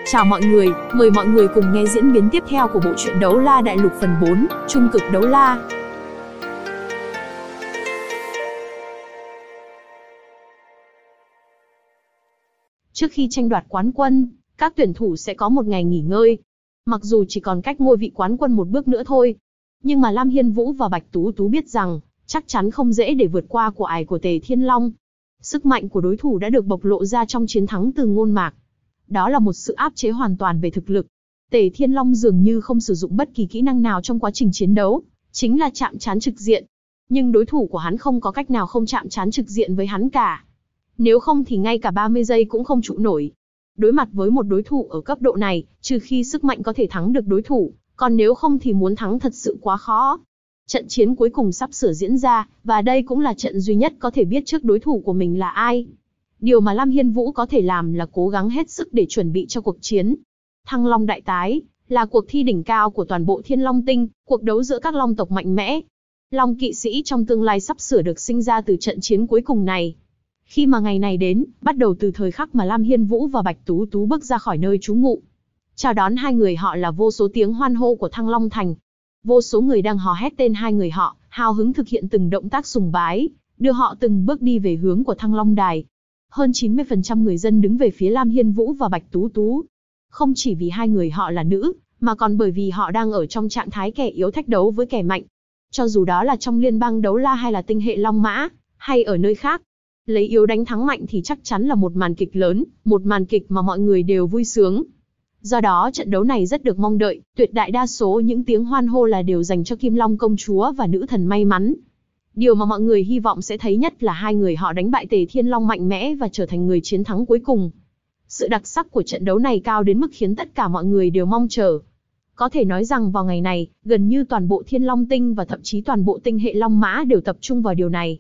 Chào mọi người, mời mọi người cùng nghe diễn biến tiếp theo của bộ truyện Đấu La Đại Lục phần 4, Trung cực đấu la. Trước khi tranh đoạt quán quân, các tuyển thủ sẽ có một ngày nghỉ ngơi. Mặc dù chỉ còn cách ngôi vị quán quân một bước nữa thôi, nhưng mà Lam Hiên Vũ và Bạch Tú Tú biết rằng, chắc chắn không dễ để vượt qua của ải của Tề Thiên Long. Sức mạnh của đối thủ đã được bộc lộ ra trong chiến thắng từ Ngôn Mạc. Đó là một sự áp chế hoàn toàn về thực lực. Tề Thiên Long dường như không sử dụng bất kỳ kỹ năng nào trong quá trình chiến đấu, chính là chạm trán trực diện. Nhưng đối thủ của hắn không có cách nào không chạm trán trực diện với hắn cả. Nếu không thì ngay cả 30 giây cũng không trụ nổi. Đối mặt với một đối thủ ở cấp độ này, trừ khi sức mạnh có thể thắng được đối thủ, còn nếu không thì muốn thắng thật sự quá khó. Trận chiến cuối cùng sắp sửa diễn ra, và đây cũng là trận duy nhất có thể biết trước đối thủ của mình là ai. Điều mà Lam Hiên Vũ có thể làm là cố gắng hết sức để chuẩn bị cho cuộc chiến. Thăng Long Đại Tái là cuộc thi đỉnh cao của toàn bộ Thiên Long Tinh, cuộc đấu giữa các long tộc mạnh mẽ. Long kỵ sĩ trong tương lai sắp sửa được sinh ra từ trận chiến cuối cùng này. Khi mà ngày này đến, bắt đầu từ thời khắc mà Lam Hiên Vũ và Bạch Tú Tú bước ra khỏi nơi trú ngụ. Chào đón hai người họ là vô số tiếng hoan hô của Thăng Long Thành. Vô số người đang hò hét tên hai người họ, hào hứng thực hiện từng động tác sùng bái, đưa họ từng bước đi về hướng của Thăng Long Đài. Hơn 90% người dân đứng về phía Lam Hiên Vũ và Bạch Tú Tú. Không chỉ vì hai người họ là nữ, mà còn bởi vì họ đang ở trong trạng thái kẻ yếu thách đấu với kẻ mạnh. Cho dù đó là trong liên bang đấu la hay là tinh hệ Long Mã, hay ở nơi khác. Lấy yếu đánh thắng mạnh thì chắc chắn là một màn kịch lớn, một màn kịch mà mọi người đều vui sướng. Do đó trận đấu này rất được mong đợi, tuyệt đại đa số những tiếng hoan hô là đều dành cho Kim Long công chúa và nữ thần may mắn. Điều mà mọi người hy vọng sẽ thấy nhất là hai người họ đánh bại Tề Thiên Long mạnh mẽ và trở thành người chiến thắng cuối cùng. Sự đặc sắc của trận đấu này cao đến mức khiến tất cả mọi người đều mong chờ. Có thể nói rằng vào ngày này, gần như toàn bộ Thiên Long Tinh và thậm chí toàn bộ tinh hệ Long Mã đều tập trung vào điều này.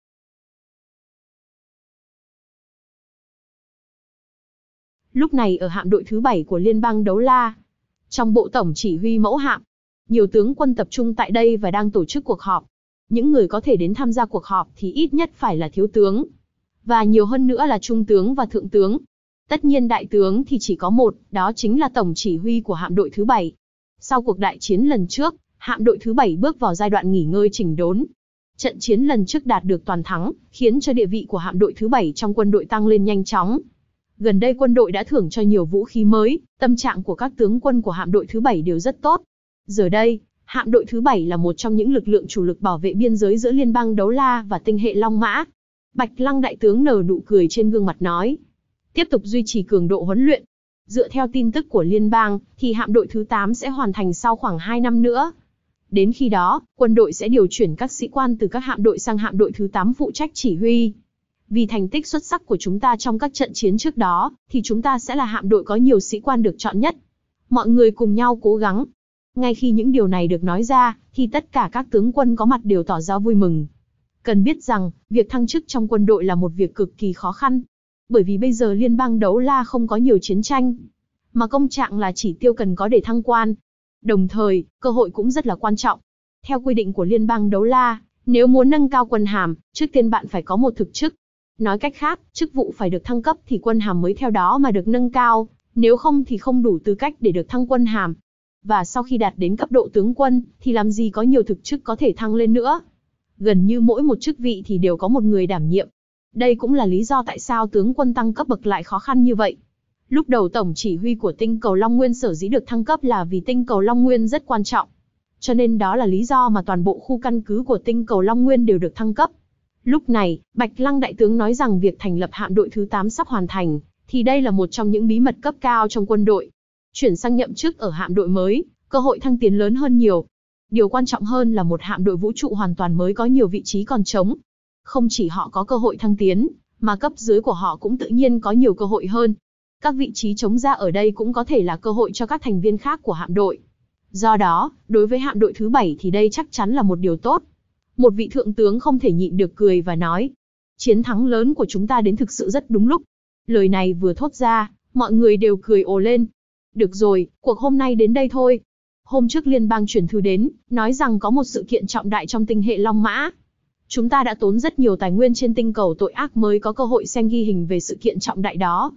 Lúc này ở hạm đội thứ 7 của Liên bang Đấu La, trong bộ tổng chỉ huy mẫu hạm, nhiều tướng quân tập trung tại đây và đang tổ chức cuộc họp. Những người có thể đến tham gia cuộc họp thì ít nhất phải là thiếu tướng, và nhiều hơn nữa là trung tướng và thượng tướng. Tất nhiên đại tướng thì chỉ có một, đó chính là tổng chỉ huy của hạm đội thứ 7. Sau cuộc đại chiến lần trước, hạm đội thứ 7 bước vào giai đoạn nghỉ ngơi chỉnh đốn. Trận chiến lần trước đạt được toàn thắng, khiến cho địa vị của hạm đội thứ 7 trong quân đội tăng lên nhanh chóng. Gần đây quân đội đã thưởng cho nhiều vũ khí mới, tâm trạng của các tướng quân của hạm đội thứ 7 đều rất tốt. Giờ đây, hạm đội thứ 7 là một trong những lực lượng chủ lực bảo vệ biên giới giữa liên bang Đấu La và tinh hệ Long Mã. Bạch Lăng đại tướng nở nụ cười trên gương mặt nói. Tiếp tục duy trì cường độ huấn luyện. Dựa theo tin tức của liên bang, thì hạm đội thứ 8 sẽ hoàn thành sau khoảng 2 năm nữa. Đến khi đó, quân đội sẽ điều chuyển các sĩ quan từ các hạm đội sang hạm đội thứ 8 phụ trách chỉ huy. Vì thành tích xuất sắc của chúng ta trong các trận chiến trước đó, thì chúng ta sẽ là hạm đội có nhiều sĩ quan được chọn nhất. Mọi người cùng nhau cố gắng. Ngay khi những điều này được nói ra, thì tất cả các tướng quân có mặt đều tỏ ra vui mừng. Cần biết rằng, việc thăng chức trong quân đội là một việc cực kỳ khó khăn. Bởi vì bây giờ liên bang Đấu La không có nhiều chiến tranh, mà công trạng là chỉ tiêu cần có để thăng quan. Đồng thời, cơ hội cũng rất là quan trọng. Theo quy định của liên bang Đấu La, nếu muốn nâng cao quân hàm, trước tiên bạn phải có một thực chức. Nói cách khác, chức vụ phải được thăng cấp thì quân hàm mới theo đó mà được nâng cao, nếu không thì không đủ tư cách để được thăng quân hàm. Và sau khi đạt đến cấp độ tướng quân, thì làm gì có nhiều thực chức có thể thăng lên nữa. Gần như mỗi một chức vị thì đều có một người đảm nhiệm. Đây cũng là lý do tại sao tướng quân tăng cấp bậc lại khó khăn như vậy. Lúc đầu tổng chỉ huy của tinh cầu Long Nguyên sở dĩ được thăng cấp là vì tinh cầu Long Nguyên rất quan trọng. Cho nên đó là lý do mà toàn bộ khu căn cứ của tinh cầu Long Nguyên đều được thăng cấp. Lúc này, Bạch Lăng đại tướng nói rằng việc thành lập hạm đội thứ 8 sắp hoàn thành, thì đây là một trong những bí mật cấp cao trong quân đội. Chuyển sang nhậm chức ở hạm đội mới, cơ hội thăng tiến lớn hơn nhiều. Điều quan trọng hơn là một hạm đội vũ trụ hoàn toàn mới có nhiều vị trí còn trống. Không chỉ họ có cơ hội thăng tiến, mà cấp dưới của họ cũng tự nhiên có nhiều cơ hội hơn. Các vị trí trống ra ở đây cũng có thể là cơ hội cho các thành viên khác của hạm đội. Do đó, đối với hạm đội thứ 7 thì đây chắc chắn là một điều tốt. Một vị thượng tướng không thể nhịn được cười và nói, chiến thắng lớn của chúng ta đến thực sự rất đúng lúc. Lời này vừa thốt ra, mọi người đều cười ồ lên. Được rồi, cuộc hôm nay đến đây thôi. Hôm trước liên bang chuyển thư đến, nói rằng có một sự kiện trọng đại trong tinh hệ Long Mã. Chúng ta đã tốn rất nhiều tài nguyên trên tinh cầu tội ác mới có cơ hội xem ghi hình về sự kiện trọng đại đó.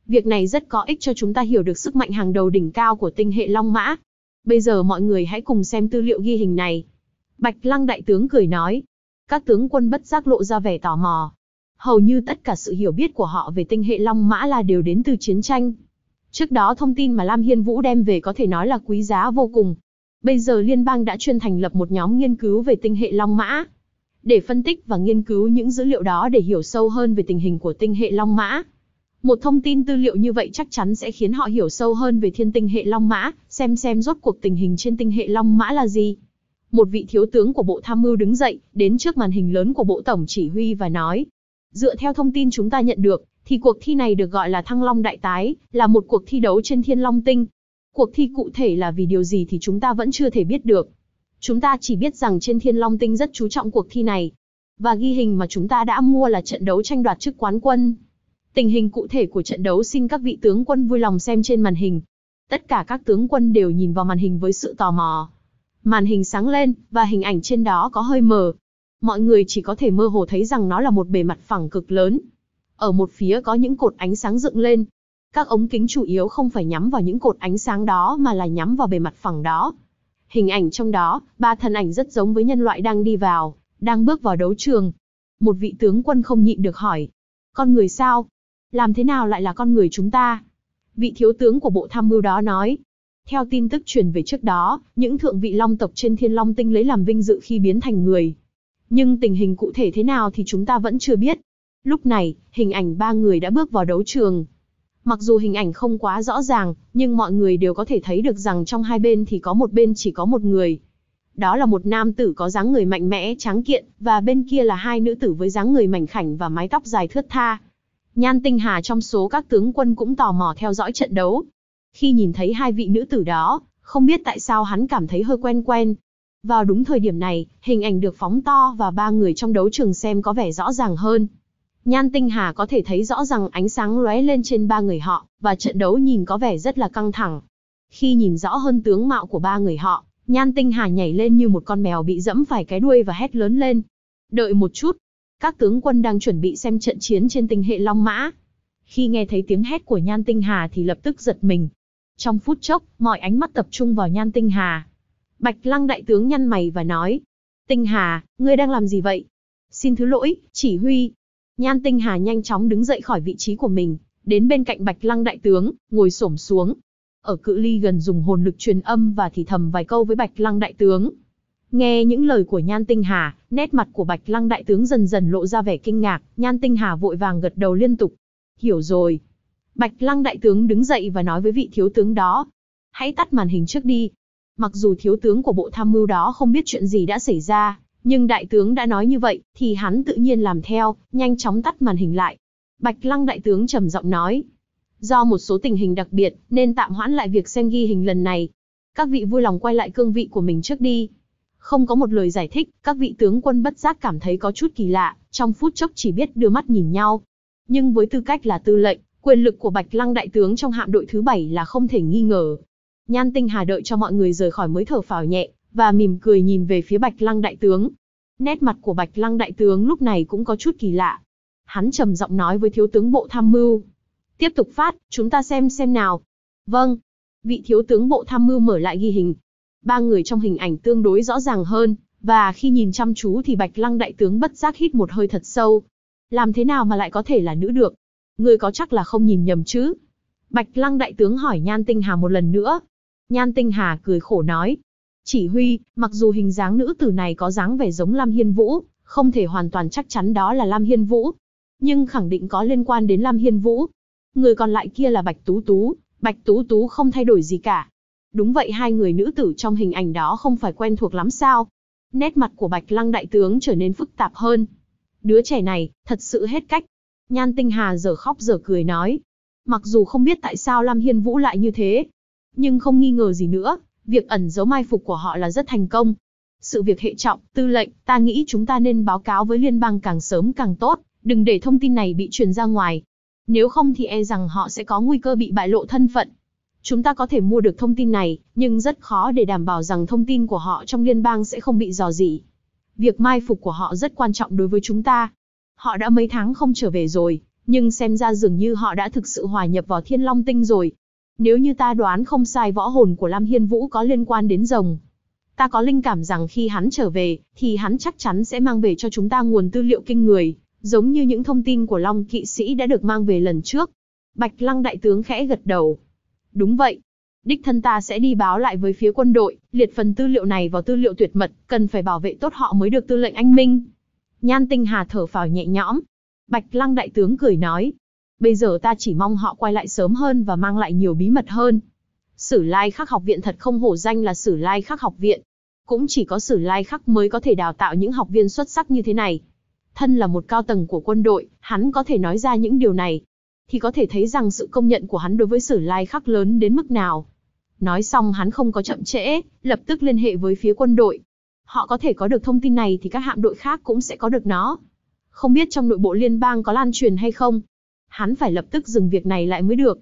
Việc này rất có ích cho chúng ta hiểu được sức mạnh hàng đầu đỉnh cao của tinh hệ Long Mã. Bây giờ mọi người hãy cùng xem tư liệu ghi hình này. Bạch Lăng đại tướng cười nói. Các tướng quân bất giác lộ ra vẻ tò mò. Hầu như tất cả sự hiểu biết của họ về tinh hệ Long Mã là đều đến từ chiến tranh. Trước đó thông tin mà Lam Hiên Vũ đem về có thể nói là quý giá vô cùng. Bây giờ liên bang đã chuyên thành lập một nhóm nghiên cứu về tinh hệ Long Mã, để phân tích và nghiên cứu những dữ liệu đó để hiểu sâu hơn về tình hình của tinh hệ Long Mã. Một thông tin tư liệu như vậy chắc chắn sẽ khiến họ hiểu sâu hơn về thiên tinh hệ Long Mã, xem rốt cuộc tình hình trên tinh hệ Long Mã là gì. Một vị thiếu tướng của Bộ Tham mưu đứng dậy, đến trước màn hình lớn của Bộ Tổng Chỉ huy và nói. Dựa theo thông tin chúng ta nhận được, thì cuộc thi này được gọi là Thăng Long Đại Tái, là một cuộc thi đấu trên Thiên Long Tinh. Cuộc thi cụ thể là vì điều gì thì chúng ta vẫn chưa thể biết được. Chúng ta chỉ biết rằng trên Thiên Long Tinh rất chú trọng cuộc thi này. Và ghi hình mà chúng ta đã mua là trận đấu tranh đoạt chức quán quân. Tình hình cụ thể của trận đấu xin các vị tướng quân vui lòng xem trên màn hình. Tất cả các tướng quân đều nhìn vào màn hình với sự tò mò. Màn hình sáng lên, và hình ảnh trên đó có hơi mờ. Mọi người chỉ có thể mơ hồ thấy rằng nó là một bề mặt phẳng cực lớn. Ở một phía có những cột ánh sáng dựng lên. Các ống kính chủ yếu không phải nhắm vào những cột ánh sáng đó mà là nhắm vào bề mặt phẳng đó. Hình ảnh trong đó, 3 thân ảnh rất giống với nhân loại đang đi vào, đang bước vào đấu trường. Một vị tướng quân không nhịn được hỏi. Con người sao? Làm thế nào lại là con người chúng ta? Vị thiếu tướng của Bộ Tham mưu đó nói. Theo tin tức truyền về trước đó, những thượng vị long tộc trên Thiên Long Tinh lấy làm vinh dự khi biến thành người. Nhưng tình hình cụ thể thế nào thì chúng ta vẫn chưa biết. Lúc này, hình ảnh 3 người đã bước vào đấu trường. Mặc dù hình ảnh không quá rõ ràng, nhưng mọi người đều có thể thấy được rằng trong hai bên thì có một bên chỉ có một người. Đó là một nam tử có dáng người mạnh mẽ, tráng kiện, và bên kia là hai nữ tử với dáng người mảnh khảnh và mái tóc dài thướt tha. Nhan Tinh Hà trong số các tướng quân cũng tò mò theo dõi trận đấu. Khi nhìn thấy hai vị nữ tử đó, không biết tại sao hắn cảm thấy hơi quen quen. Vào đúng thời điểm này, hình ảnh được phóng to và 3 người trong đấu trường xem có vẻ rõ ràng hơn. Nhan Tinh Hà có thể thấy rõ rằng ánh sáng lóe lên trên 3 người họ, và trận đấu nhìn có vẻ rất là căng thẳng. Khi nhìn rõ hơn tướng mạo của 3 người họ, Nhan Tinh Hà nhảy lên như một con mèo bị giẫm phải cái đuôi và hét lớn lên. Đợi một chút, các tướng quân đang chuẩn bị xem trận chiến trên tinh hệ Long Mã. Khi nghe thấy tiếng hét của Nhan Tinh Hà thì lập tức giật mình. Trong phút chốc, mọi ánh mắt tập trung vào Nhan Tinh Hà. Bạch Lăng đại tướng nhăn mày và nói. Tinh Hà, ngươi đang làm gì vậy? Xin thứ lỗi, chỉ huy. Nhan Tinh Hà nhanh chóng đứng dậy khỏi vị trí của mình, đến bên cạnh Bạch Lăng đại tướng, ngồi xổm xuống. Ở cự ly gần dùng hồn lực truyền âm và thì thầm vài câu với Bạch Lăng đại tướng. Nghe những lời của Nhan Tinh Hà, nét mặt của Bạch Lăng đại tướng dần dần lộ ra vẻ kinh ngạc, Nhan Tinh Hà vội vàng gật đầu liên tục. Hiểu rồi. Bạch Lăng đại tướng đứng dậy và nói với vị thiếu tướng đó. Hãy tắt màn hình trước đi. Mặc dù thiếu tướng của Bộ Tham mưu đó không biết chuyện gì đã xảy ra, nhưng đại tướng đã nói như vậy, thì hắn tự nhiên làm theo, nhanh chóng tắt màn hình lại. Bạch Lăng đại tướng trầm giọng nói. Do một số tình hình đặc biệt, nên tạm hoãn lại việc xem ghi hình lần này. Các vị vui lòng quay lại cương vị của mình trước đi. Không có một lời giải thích, các vị tướng quân bất giác cảm thấy có chút kỳ lạ, trong phút chốc chỉ biết đưa mắt nhìn nhau. Nhưng với tư cách là tư lệnh, quyền lực của Bạch Lăng đại tướng trong hạm đội thứ 7 là không thể nghi ngờ. Nhan Tinh Hà đợi cho mọi người rời khỏi mới thở phào nhẹ, và mỉm cười nhìn về phía Bạch Lăng đại tướng. Nét mặt của Bạch Lăng đại tướng lúc này cũng có chút kỳ lạ. Hắn trầm giọng nói với thiếu tướng Bộ Tham mưu. Tiếp tục phát, chúng ta xem nào. Vâng. Vị thiếu tướng Bộ Tham mưu mở lại ghi hình. 3 người trong hình ảnh tương đối rõ ràng hơn, và khi nhìn chăm chú thì Bạch Lăng đại tướng bất giác hít một hơi thật sâu. Làm thế nào mà lại có thể là nữ được? Ngươi có chắc là không nhìn nhầm chứ? Bạch Lăng đại tướng hỏi Nhan Tinh Hà một lần nữa. Nhan Tinh Hà cười khổ nói. Chỉ huy, mặc dù hình dáng nữ tử này có dáng vẻ giống Lam Hiên Vũ, không thể hoàn toàn chắc chắn đó là Lam Hiên Vũ, nhưng khẳng định có liên quan đến Lam Hiên Vũ. Người còn lại kia là Bạch Tú Tú, Bạch Tú Tú không thay đổi gì cả. Đúng vậy, hai người nữ tử trong hình ảnh đó không phải quen thuộc lắm sao? Nét mặt của Bạch Lăng đại tướng trở nên phức tạp hơn. Đứa trẻ này, thật sự hết cách. Nhan Tinh Hà giờ khóc giờ cười nói. Mặc dù không biết tại sao Lam Hiên Vũ lại như thế, nhưng không nghi ngờ gì nữa, việc ẩn giấu mai phục của họ là rất thành công. Sự việc hệ trọng, tư lệnh, ta nghĩ chúng ta nên báo cáo với liên bang càng sớm càng tốt, đừng để thông tin này bị truyền ra ngoài. Nếu không thì e rằng họ sẽ có nguy cơ bị bại lộ thân phận. Chúng ta có thể mua được thông tin này, nhưng rất khó để đảm bảo rằng thông tin của họ trong liên bang sẽ không bị rò rỉ. Việc mai phục của họ rất quan trọng đối với chúng ta. Họ đã mấy tháng không trở về rồi, Nhưng xem ra dường như họ đã thực sự hòa nhập vào Thiên Long Tinh rồi. Nếu như ta đoán không sai, võ hồn của Lam Hiên Vũ có liên quan đến rồng. Ta có linh cảm rằng khi hắn trở về, thì hắn chắc chắn sẽ mang về cho chúng ta nguồn tư liệu kinh người, giống như những thông tin của Long kỵ sĩ đã được mang về lần trước. Bạch Lăng đại tướng khẽ gật đầu. Đúng vậy. Đích thân ta sẽ đi báo lại với phía quân đội, liệt phần tư liệu này vào tư liệu tuyệt mật, cần phải bảo vệ tốt họ mới được tư lệnh anh minh. Nhan Tinh Hà thở phào nhẹ nhõm. Bạch Lăng đại tướng cười nói. Bây giờ ta chỉ mong họ quay lại sớm hơn và mang lại nhiều bí mật hơn. Sử Lai Khắc học viện thật không hổ danh là Sử Lai Khắc học viện. Cũng chỉ có Sử Lai Khắc mới có thể đào tạo những học viên xuất sắc như thế này. Thân là một cao tầng của quân đội, hắn có thể nói ra những điều này, thì có thể thấy rằng sự công nhận của hắn đối với Sử Lai Khắc lớn đến mức nào. Nói xong hắn không có chậm trễ, lập tức liên hệ với phía quân đội. Họ có thể có được thông tin này thì các hạm đội khác cũng sẽ có được nó. Không biết trong nội bộ liên bang có lan truyền hay không? Hắn phải lập tức dừng việc này lại mới được.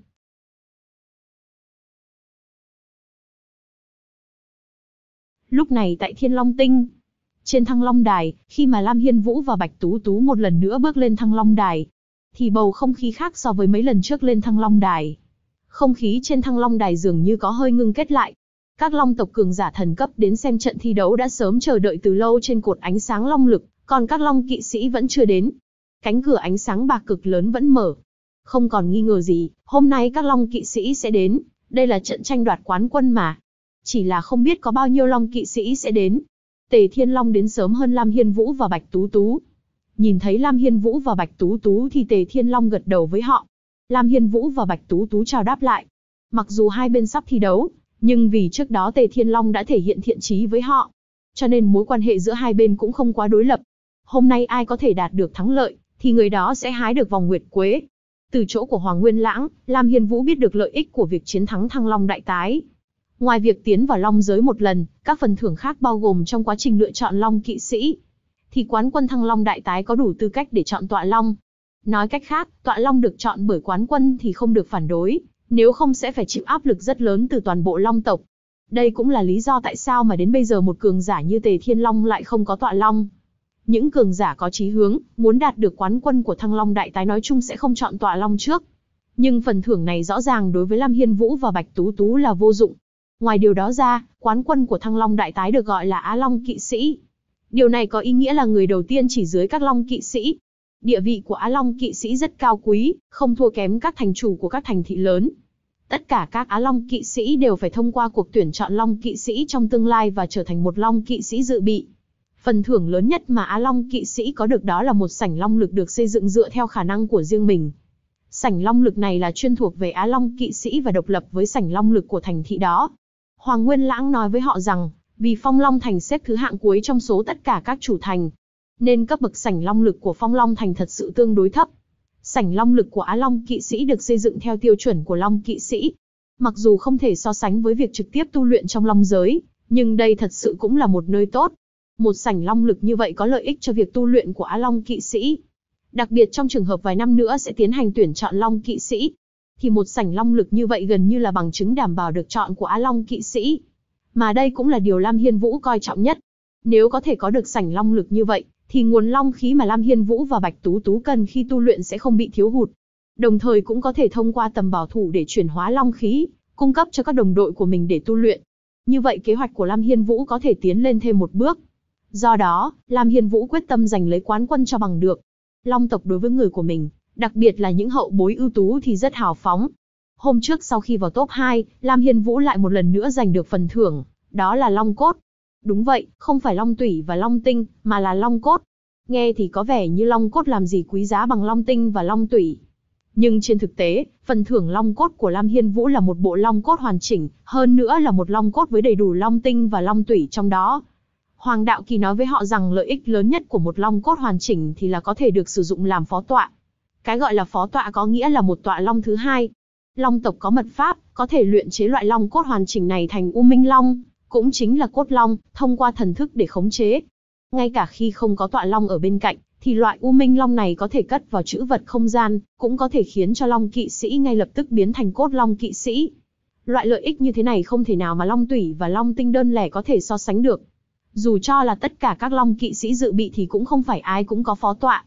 Lúc này tại Thiên Long Tinh, trên Thăng Long Đài, khi mà Lam Hiên Vũ và Bạch Tú Tú một lần nữa bước lên Thăng Long Đài, thì bầu không khí khác so với mấy lần trước lên Thăng Long Đài. Không khí trên Thăng Long Đài dường như có hơi ngưng kết lại. Các Long tộc cường giả thần cấp đến xem trận thi đấu đã sớm chờ đợi từ lâu trên cột ánh sáng long lực, còn các Long kỵ sĩ vẫn chưa đến. Cánh cửa ánh sáng bạc cực lớn vẫn mở. Không còn nghi ngờ gì, hôm nay các Long kỵ sĩ sẽ đến, đây là trận tranh đoạt quán quân mà. Chỉ là không biết có bao nhiêu Long kỵ sĩ sẽ đến. Tề Thiên Long đến sớm hơn Lam Hiên Vũ và Bạch Tú Tú. Nhìn thấy Lam Hiên Vũ và Bạch Tú Tú thì Tề Thiên Long gật đầu với họ. Lam Hiên Vũ và Bạch Tú Tú chào đáp lại. Mặc dù hai bên sắp thi đấu, nhưng vì trước đó Tề Thiên Long đã thể hiện thiện chí với họ, cho nên mối quan hệ giữa hai bên cũng không quá đối lập. Hôm nay ai có thể đạt được thắng lợi, thì người đó sẽ hái được vòng nguyệt quế. Từ chỗ của Hoàng Nguyên Lãng, Lam Hiên Vũ biết được lợi ích của việc chiến thắng Thăng Long Đại Tái. Ngoài việc tiến vào Long giới một lần, các phần thưởng khác bao gồm trong quá trình lựa chọn Long kỵ sĩ, thì quán quân Thăng Long Đại Tái có đủ tư cách để chọn tọa Long. Nói cách khác, tọa Long được chọn bởi quán quân thì không được phản đối, nếu không sẽ phải chịu áp lực rất lớn từ toàn bộ Long tộc. Đây cũng là lý do tại sao mà đến bây giờ một cường giả như Tề Thiên Long lại không có tọa Long. Những cường giả có chí hướng, muốn đạt được quán quân của Thăng Long Đại Tái nói chung sẽ không chọn tọa Long trước. Nhưng phần thưởng này rõ ràng đối với Lam Hiên Vũ và Bạch Tú Tú là vô dụng. Ngoài điều đó ra, quán quân của Thăng Long Đại Tái được gọi là Á Long kỵ sĩ. Điều này có ý nghĩa là người đầu tiên chỉ dưới các Long kỵ sĩ. Địa vị của Á Long kỵ sĩ rất cao quý, không thua kém các thành chủ của các thành thị lớn. Tất cả các Á Long kỵ sĩ đều phải thông qua cuộc tuyển chọn Long kỵ sĩ trong tương lai và trở thành một Long kỵ sĩ dự bị. Phần thưởng lớn nhất mà Á Long kỵ sĩ có được đó là một sảnh Long lực được xây dựng dựa theo khả năng của riêng mình. Sảnh Long lực này là chuyên thuộc về Á Long kỵ sĩ và độc lập với sảnh Long lực của thành thị đó. Hoàng Nguyên Lãng nói với họ rằng, vì Phong Long Thành xếp thứ hạng cuối trong số tất cả các chủ thành, nên cấp bậc sảnh Long lực của Phong Long Thành thật sự tương đối thấp. Sảnh Long lực của Á Long kỵ sĩ được xây dựng theo tiêu chuẩn của Long kỵ sĩ. Mặc dù không thể so sánh với việc trực tiếp tu luyện trong Long giới, nhưng đây thật sự cũng là một nơi tốt. Một sảnh Long lực như vậy có lợi ích cho việc tu luyện của Á Long kỵ sĩ. Đặc biệt trong trường hợp vài năm nữa sẽ tiến hành tuyển chọn Long kỵ sĩ, thì một sảnh Long lực như vậy gần như là bằng chứng đảm bảo được chọn của Á Long kỵ sĩ. Mà đây cũng là điều Lam Hiên Vũ coi trọng nhất. Nếu có thể có được sảnh Long lực như vậy, thì nguồn Long khí mà Lam Hiên Vũ và Bạch Tú Tú cần khi tu luyện sẽ không bị thiếu hụt. Đồng thời cũng có thể thông qua tầm bảo thủ để chuyển hóa Long khí, cung cấp cho các đồng đội của mình để tu luyện. Như vậy kế hoạch của Lam Hiên Vũ có thể tiến lên thêm một bước. Do đó, Lam Hiên Vũ quyết tâm giành lấy quán quân cho bằng được. Long tộc đối với người của mình, đặc biệt là những hậu bối ưu tú thì rất hào phóng. Hôm trước sau khi vào top 2, Lam Hiên Vũ lại một lần nữa giành được phần thưởng, đó là Long cốt. Đúng vậy, không phải Long tủy và Long tinh, mà là Long cốt. Nghe thì có vẻ như Long cốt làm gì quý giá bằng Long tinh và Long tủy. Nhưng trên thực tế, phần thưởng Long cốt của Lam Hiên Vũ là một bộ Long cốt hoàn chỉnh, hơn nữa là một Long cốt với đầy đủ Long tinh và Long tủy trong đó. Hoàng Đạo Kỳ nói với họ rằng lợi ích lớn nhất của một Long cốt hoàn chỉnh thì là có thể được sử dụng làm phó tọa. Cái gọi là phó tọa có nghĩa là một tọa Long thứ hai. Long tộc có mật pháp, có thể luyện chế loại Long cốt hoàn chỉnh này thành U Minh Long, cũng chính là cốt Long, thông qua thần thức để khống chế. Ngay cả khi không có tọa Long ở bên cạnh, thì loại U Minh Long này có thể cất vào trữ vật không gian, cũng có thể khiến cho Long kỵ sĩ ngay lập tức biến thành cốt Long kỵ sĩ. Loại lợi ích như thế này không thể nào mà Long tủy và Long tinh đơn lẻ có thể so sánh được. Dù cho là tất cả các Long kỵ sĩ dự bị thì cũng không phải ai cũng có phó tọa.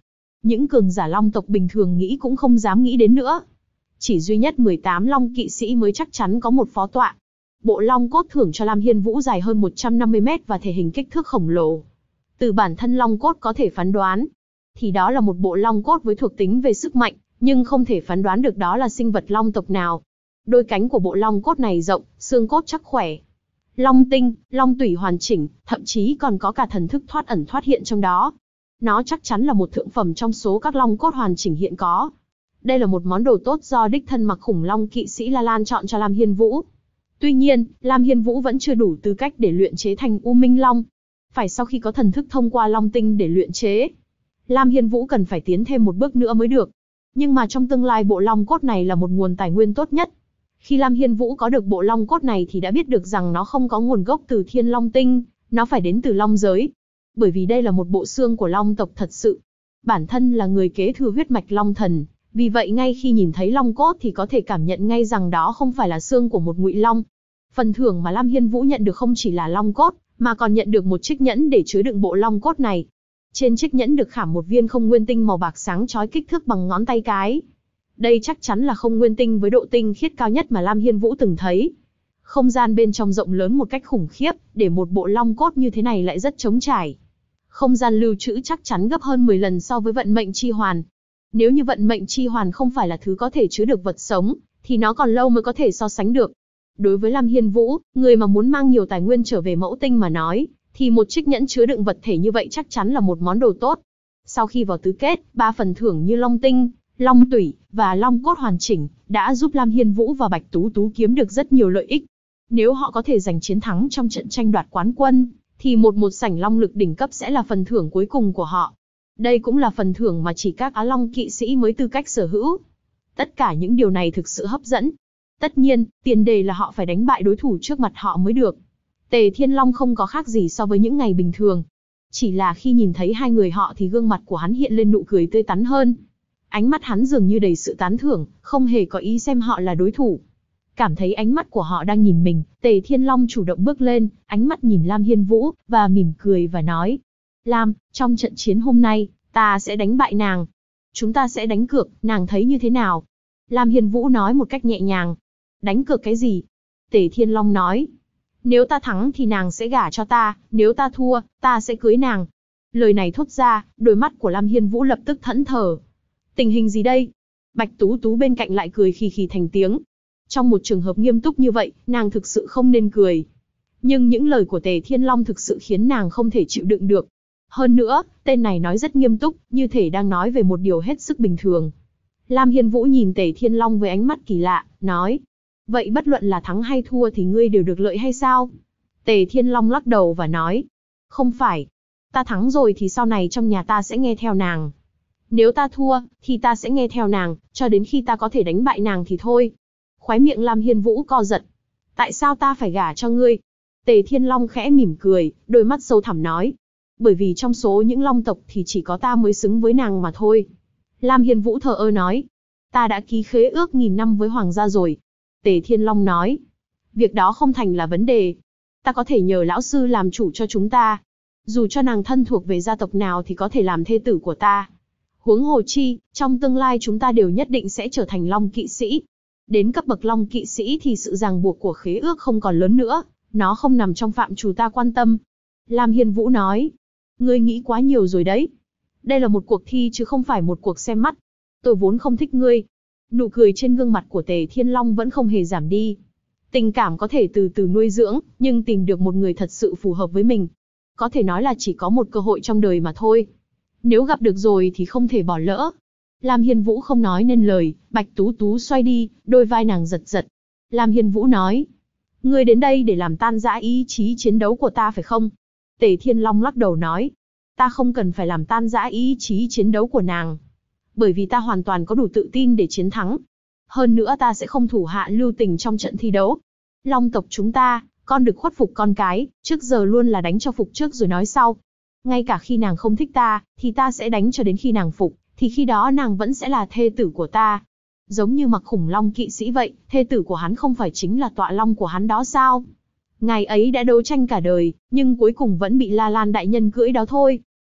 Những cường giả long tộc bình thường nghĩ cũng không dám nghĩ đến nữa. Chỉ duy nhất 18 long kỵ sĩ mới chắc chắn có một phó tọa. Bộ long cốt thưởng cho Lam Hiên Vũ dài hơn 150 mét và thể hình kích thước khổng lồ. Từ bản thân long cốt có thể phán đoán, thì đó là một bộ long cốt với thuộc tính về sức mạnh, nhưng không thể phán đoán được đó là sinh vật long tộc nào. Đôi cánh của bộ long cốt này rộng, xương cốt chắc khỏe. Long tinh, long tủy hoàn chỉnh, thậm chí còn có cả thần thức thoát ẩn thoát hiện trong đó. Nó chắc chắn là một thượng phẩm trong số các long cốt hoàn chỉnh hiện có. Đây là một món đồ tốt do đích thân mặc khủng long kỵ sĩ La Lan chọn cho Lam Hiên Vũ. Tuy nhiên, Lam Hiên Vũ vẫn chưa đủ tư cách để luyện chế thành U Minh Long. Phải sau khi có thần thức thông qua long tinh để luyện chế, Lam Hiên Vũ cần phải tiến thêm một bước nữa mới được. Nhưng mà trong tương lai bộ long cốt này là một nguồn tài nguyên tốt nhất. Khi Lam Hiên Vũ có được bộ long cốt này thì đã biết được rằng nó không có nguồn gốc từ Thiên Long Tinh, nó phải đến từ long giới. Bởi vì đây là một bộ xương của long tộc thật sự. Bản thân là người kế thừa huyết mạch long thần, vì vậy ngay khi nhìn thấy long cốt thì có thể cảm nhận ngay rằng đó không phải là xương của một ngụy long. Phần thưởng mà Lam Hiên Vũ nhận được không chỉ là long cốt, mà còn nhận được một chiếc nhẫn để chứa đựng bộ long cốt này. Trên chiếc nhẫn được khảm một viên không nguyên tinh màu bạc sáng chói kích thước bằng ngón tay cái. Đây chắc chắn là không nguyên tinh với độ tinh khiết cao nhất mà Lam Hiên Vũ từng thấy. Không gian bên trong rộng lớn một cách khủng khiếp, để một bộ long cốt như thế này lại rất trống trải. Không gian lưu trữ chắc chắn gấp hơn 10 lần so với vận mệnh chi hoàn. Nếu như vận mệnh chi hoàn không phải là thứ có thể chứa được vật sống, thì nó còn lâu mới có thể so sánh được. Đối với Lam Hiên Vũ, người mà muốn mang nhiều tài nguyên trở về mẫu tinh mà nói, thì một chiếc nhẫn chứa đựng vật thể như vậy chắc chắn là một món đồ tốt. Sau khi vào tứ kết, 3 phần thưởng như long tinh, long tủy và long cốt hoàn chỉnh đã giúp Lam Hiên Vũ và Bạch Tú Tú kiếm được rất nhiều lợi ích. Nếu họ có thể giành chiến thắng trong trận tranh đoạt quán quân, thì một sảnh long lực đỉnh cấp sẽ là phần thưởng cuối cùng của họ. Đây cũng là phần thưởng mà chỉ các Á Long kỵ sĩ mới tư cách sở hữu. Tất cả những điều này thực sự hấp dẫn. Tất nhiên, tiền đề là họ phải đánh bại đối thủ trước mặt họ mới được. Tề Thiên Long không có khác gì so với những ngày bình thường. Chỉ là khi nhìn thấy hai người họ thì gương mặt của hắn hiện lên nụ cười tươi tắn hơn. Ánh mắt hắn dường như đầy sự tán thưởng, không hề có ý xem họ là đối thủ. Cảm thấy ánh mắt của họ đang nhìn mình, Tề Thiên Long chủ động bước lên, ánh mắt nhìn Lam Hiên Vũ, và mỉm cười và nói. Lam, trong trận chiến hôm nay, ta sẽ đánh bại nàng. Chúng ta sẽ đánh cược, nàng thấy như thế nào? Lam Hiên Vũ nói một cách nhẹ nhàng. Đánh cược cái gì? Tề Thiên Long nói. Nếu ta thắng thì nàng sẽ gả cho ta, nếu ta thua, ta sẽ cưới nàng. Lời này thốt ra, đôi mắt của Lam Hiên Vũ lập tức thẫn thờ. Tình hình gì đây? Bạch Tú Tú bên cạnh lại cười khì khì thành tiếng. Trong một trường hợp nghiêm túc như vậy, nàng thực sự không nên cười. Nhưng những lời của Tề Thiên Long thực sự khiến nàng không thể chịu đựng được. Hơn nữa, tên này nói rất nghiêm túc, như thể đang nói về một điều hết sức bình thường. Lam Hiên Vũ nhìn Tề Thiên Long với ánh mắt kỳ lạ, nói. Vậy bất luận là thắng hay thua thì ngươi đều được lợi hay sao? Tề Thiên Long lắc đầu và nói. Không phải. Ta thắng rồi thì sau này trong nhà ta sẽ nghe theo nàng. Nếu ta thua, thì ta sẽ nghe theo nàng, cho đến khi ta có thể đánh bại nàng thì thôi. Khóe miệng Lam Hiên Vũ co giật. Tại sao ta phải gả cho ngươi? Tề Thiên Long khẽ mỉm cười, đôi mắt sâu thẳm nói. Bởi vì trong số những long tộc thì chỉ có ta mới xứng với nàng mà thôi. Lam Hiên Vũ thờ ơ nói. Ta đã ký khế ước 1000 năm với hoàng gia rồi. Tề Thiên Long nói. Việc đó không thành là vấn đề. Ta có thể nhờ lão sư làm chủ cho chúng ta. Dù cho nàng thân thuộc về gia tộc nào thì có thể làm thê tử của ta. Huống hồ chi, trong tương lai chúng ta đều nhất định sẽ trở thành long kỵ sĩ. Đến cấp bậc long kỵ sĩ thì sự ràng buộc của khế ước không còn lớn nữa. Nó không nằm trong phạm trù ta quan tâm. Lam Hiên Vũ nói. Ngươi nghĩ quá nhiều rồi đấy. Đây là một cuộc thi chứ không phải một cuộc xem mắt. Tôi vốn không thích ngươi. Nụ cười trên gương mặt của Tề Thiên Long vẫn không hề giảm đi. Tình cảm có thể từ từ nuôi dưỡng, nhưng tìm được một người thật sự phù hợp với mình. Có thể nói là chỉ có một cơ hội trong đời mà thôi. Nếu gặp được rồi thì không thể bỏ lỡ. Lam Hiên Vũ không nói nên lời, Bạch Tú Tú xoay đi, đôi vai nàng giật giật. Lam Hiên Vũ nói. Ngươi đến đây để làm tan rã ý chí chiến đấu của ta phải không? Tề Thiên Long lắc đầu nói. Ta không cần phải làm tan rã ý chí chiến đấu của nàng. Bởi vì ta hoàn toàn có đủ tự tin để chiến thắng. Hơn nữa ta sẽ không thủ hạ lưu tình trong trận thi đấu. Long tộc chúng ta, con được khuất phục con cái, trước giờ luôn là đánh cho phục trước rồi nói sau. Ngay cả khi nàng không thích ta, thì ta sẽ đánh cho đến khi nàng phục, thì khi đó nàng vẫn sẽ là thê tử của ta. Giống như mặc khủng long kỵ sĩ vậy, thê tử của hắn không phải chính là tọa long của hắn đó sao? Ngài ấy đã đấu tranh cả đời, nhưng cuối cùng vẫn bị La Lan đại nhân cưỡi đó thôi.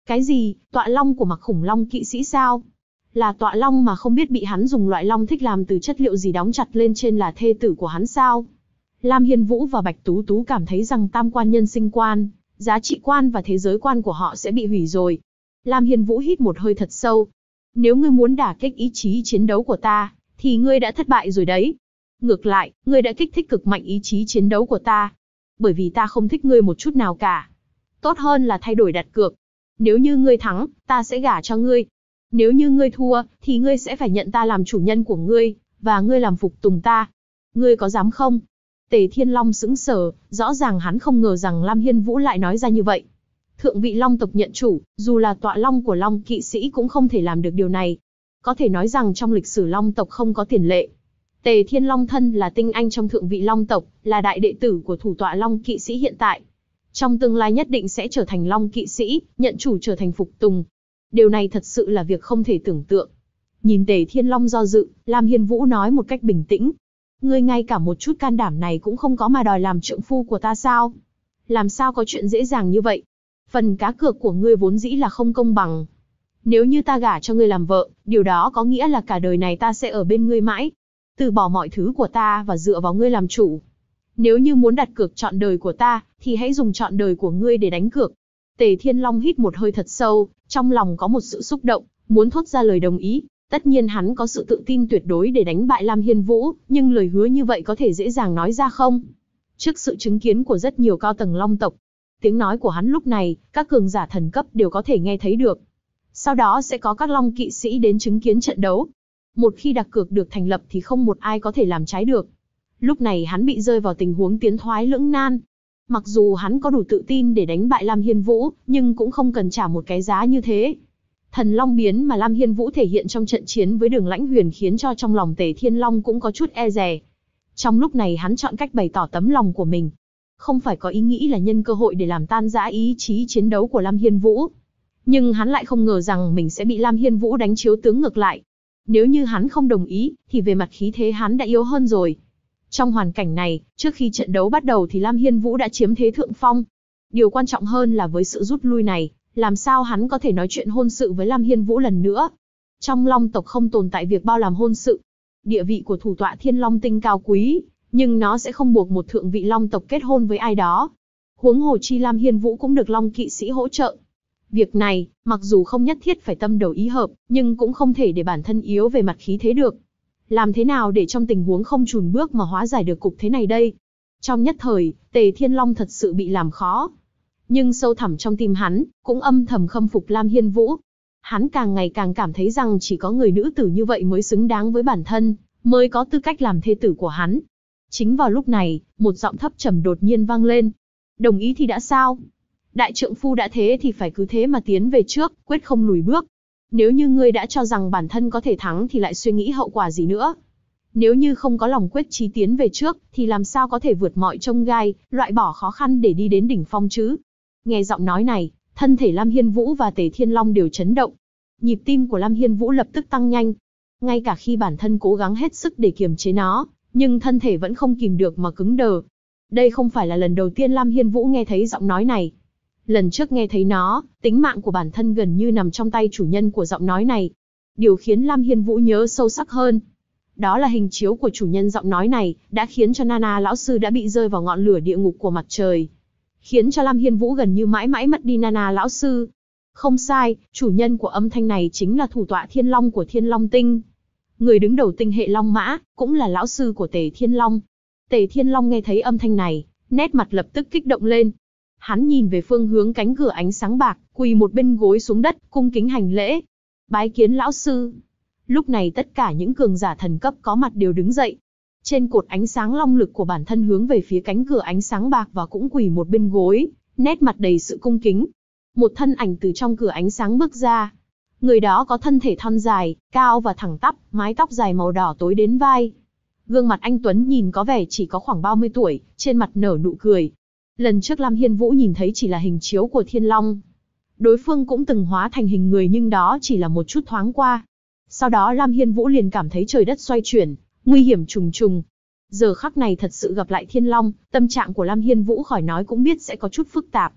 Cái gì, tọa long của Mặc Khủng Long kỵ sĩ sao? Là tọa long mà không biết bị hắn dùng loại long thích làm từ chất liệu gì đóng chặt lên trên là thê tử của hắn sao? Lam Hiên Vũ và Bạch Tú Tú cảm thấy rằng tam quan nhân sinh quan, giá trị quan và thế giới quan của họ sẽ bị hủy rồi. Lam Hiên Vũ hít một hơi thật sâu. Nếu ngươi muốn đả kích ý chí chiến đấu của ta, thì ngươi đã thất bại rồi đấy. Ngược lại, ngươi đã kích thích cực mạnh ý chí chiến đấu của ta. Bởi vì ta không thích ngươi một chút nào cả. Tốt hơn là thay đổi đặt cược. Nếu như ngươi thắng, ta sẽ gả cho ngươi. Nếu như ngươi thua, thì ngươi sẽ phải nhận ta làm chủ nhân của ngươi, và ngươi làm phục tùng ta. Ngươi có dám không? Tề Thiên Long sững sờ, rõ ràng hắn không ngờ rằng Lam Hiên Vũ lại nói ra như vậy. Thượng vị Long tộc nhận chủ, dù là tọa long của Long kỵ sĩ cũng không thể làm được điều này. Có thể nói rằng trong lịch sử Long tộc không có tiền lệ. Tề Thiên Long thân là tinh anh trong thượng vị Long tộc, là đại đệ tử của thủ tọa Long kỵ sĩ hiện tại. Trong tương lai nhất định sẽ trở thành Long kỵ sĩ, nhận chủ trở thành phục tùng. Điều này thật sự là việc không thể tưởng tượng. Nhìn Tề Thiên Long do dự, Lam Hiên Vũ nói một cách bình tĩnh. Ngươi ngay cả một chút can đảm này cũng không có mà đòi làm trượng phu của ta sao? Làm sao có chuyện dễ dàng như vậy? Phần cá cược của ngươi vốn dĩ là không công bằng. Nếu như ta gả cho ngươi làm vợ, điều đó có nghĩa là cả đời này ta sẽ ở bên ngươi mãi. Từ bỏ mọi thứ của ta và dựa vào ngươi làm chủ. Nếu như muốn đặt cược trọn đời của ta, thì hãy dùng trọn đời của ngươi để đánh cược. Tề Thiên Long hít một hơi thật sâu, trong lòng có một sự xúc động, muốn thốt ra lời đồng ý. Tất nhiên hắn có sự tự tin tuyệt đối để đánh bại Lam Hiên Vũ, nhưng lời hứa như vậy có thể dễ dàng nói ra không? Trước sự chứng kiến của rất nhiều cao tầng Long tộc, tiếng nói của hắn lúc này, các cường giả thần cấp đều có thể nghe thấy được. Sau đó sẽ có các Long kỵ sĩ đến chứng kiến trận đấu. Một khi đặt cược được thành lập thì không một ai có thể làm trái được. Lúc này hắn bị rơi vào tình huống tiến thoái lưỡng nan. Mặc dù hắn có đủ tự tin để đánh bại Lam Hiên Vũ, nhưng cũng không cần trả một cái giá như thế. Thần Long biến mà Lam Hiên Vũ thể hiện trong trận chiến với Đường Lãnh Huyền khiến cho trong lòng Tề Thiên Long cũng có chút e dè. Trong lúc này hắn chọn cách bày tỏ tấm lòng của mình. Không phải có ý nghĩ là nhân cơ hội để làm tan rã ý chí chiến đấu của Lam Hiên Vũ. Nhưng hắn lại không ngờ rằng mình sẽ bị Lam Hiên Vũ đánh chiếu tướng ngược lại. Nếu như hắn không đồng ý, thì về mặt khí thế hắn đã yếu hơn rồi. Trong hoàn cảnh này, trước khi trận đấu bắt đầu thì Lam Hiên Vũ đã chiếm thế thượng phong. Điều quan trọng hơn là với sự rút lui này, làm sao hắn có thể nói chuyện hôn sự với Lam Hiên Vũ lần nữa. Trong Long tộc không tồn tại việc bao làm hôn sự. Địa vị của thủ tọa Thiên Long tinh cao quý, nhưng nó sẽ không buộc một thượng vị Long tộc kết hôn với ai đó. Huống hồ chi Lam Hiên Vũ cũng được Long kỵ sĩ hỗ trợ. Việc này, mặc dù không nhất thiết phải tâm đầu ý hợp, nhưng cũng không thể để bản thân yếu về mặt khí thế được. Làm thế nào để trong tình huống không chùn bước mà hóa giải được cục thế này đây? Trong nhất thời, Tề Thiên Long thật sự bị làm khó. Nhưng sâu thẳm trong tim hắn, cũng âm thầm khâm phục Lam Hiên Vũ. Hắn càng ngày càng cảm thấy rằng chỉ có người nữ tử như vậy mới xứng đáng với bản thân, mới có tư cách làm thê tử của hắn. Chính vào lúc này, một giọng thấp trầm đột nhiên vang lên. Đồng ý thì đã sao? Đại trượng phu đã thế thì phải cứ thế mà tiến về trước, quyết không lùi bước. Nếu như ngươi đã cho rằng bản thân có thể thắng thì lại suy nghĩ hậu quả gì nữa. Nếu như không có lòng quyết chí tiến về trước, thì làm sao có thể vượt mọi chông gai, loại bỏ khó khăn để đi đến đỉnh phong chứ? Nghe giọng nói này, thân thể Lam Hiên Vũ và Tề Thiên Long đều chấn động. Nhịp tim của Lam Hiên Vũ lập tức tăng nhanh. Ngay cả khi bản thân cố gắng hết sức để kiềm chế nó, nhưng thân thể vẫn không kìm được mà cứng đờ. Đây không phải là lần đầu tiên Lam Hiên Vũ nghe thấy giọng nói này. Lần trước nghe thấy nó, tính mạng của bản thân gần như nằm trong tay chủ nhân của giọng nói này. Điều khiến Lam Hiên Vũ nhớ sâu sắc hơn, đó là hình chiếu của chủ nhân giọng nói này, đã khiến cho Nana lão sư đã bị rơi vào ngọn lửa địa ngục của mặt trời. Khiến cho Lam Hiên Vũ gần như mãi mãi mất đi Nana lão sư. Không sai, chủ nhân của âm thanh này chính là thủ tọa Thiên Long của Thiên Long Tinh. Người đứng đầu tinh hệ Long Mã, cũng là lão sư của Tề Thiên Long. Tề Thiên Long nghe thấy âm thanh này, nét mặt lập tức kích động lên. Hắn nhìn về phương hướng cánh cửa ánh sáng bạc, quỳ một bên gối xuống đất, cung kính hành lễ. Bái kiến lão sư. Lúc này tất cả những cường giả thần cấp có mặt đều đứng dậy. Trên cột ánh sáng long lực của bản thân hướng về phía cánh cửa ánh sáng bạc và cũng quỳ một bên gối, nét mặt đầy sự cung kính. Một thân ảnh từ trong cửa ánh sáng bước ra. Người đó có thân thể thon dài, cao và thẳng tắp, mái tóc dài màu đỏ tối đến vai. Gương mặt anh tuấn nhìn có vẻ chỉ có khoảng 30 tuổi, trên mặt nở nụ cười. Lần trước Lam Hiên Vũ nhìn thấy chỉ là hình chiếu của Thiên Long. Đối phương cũng từng hóa thành hình người nhưng đó chỉ là một chút thoáng qua. Sau đó Lam Hiên Vũ liền cảm thấy trời đất xoay chuyển, nguy hiểm trùng trùng. Giờ khắc này thật sự gặp lại Thiên Long, tâm trạng của Lam Hiên Vũ khỏi nói cũng biết sẽ có chút phức tạp.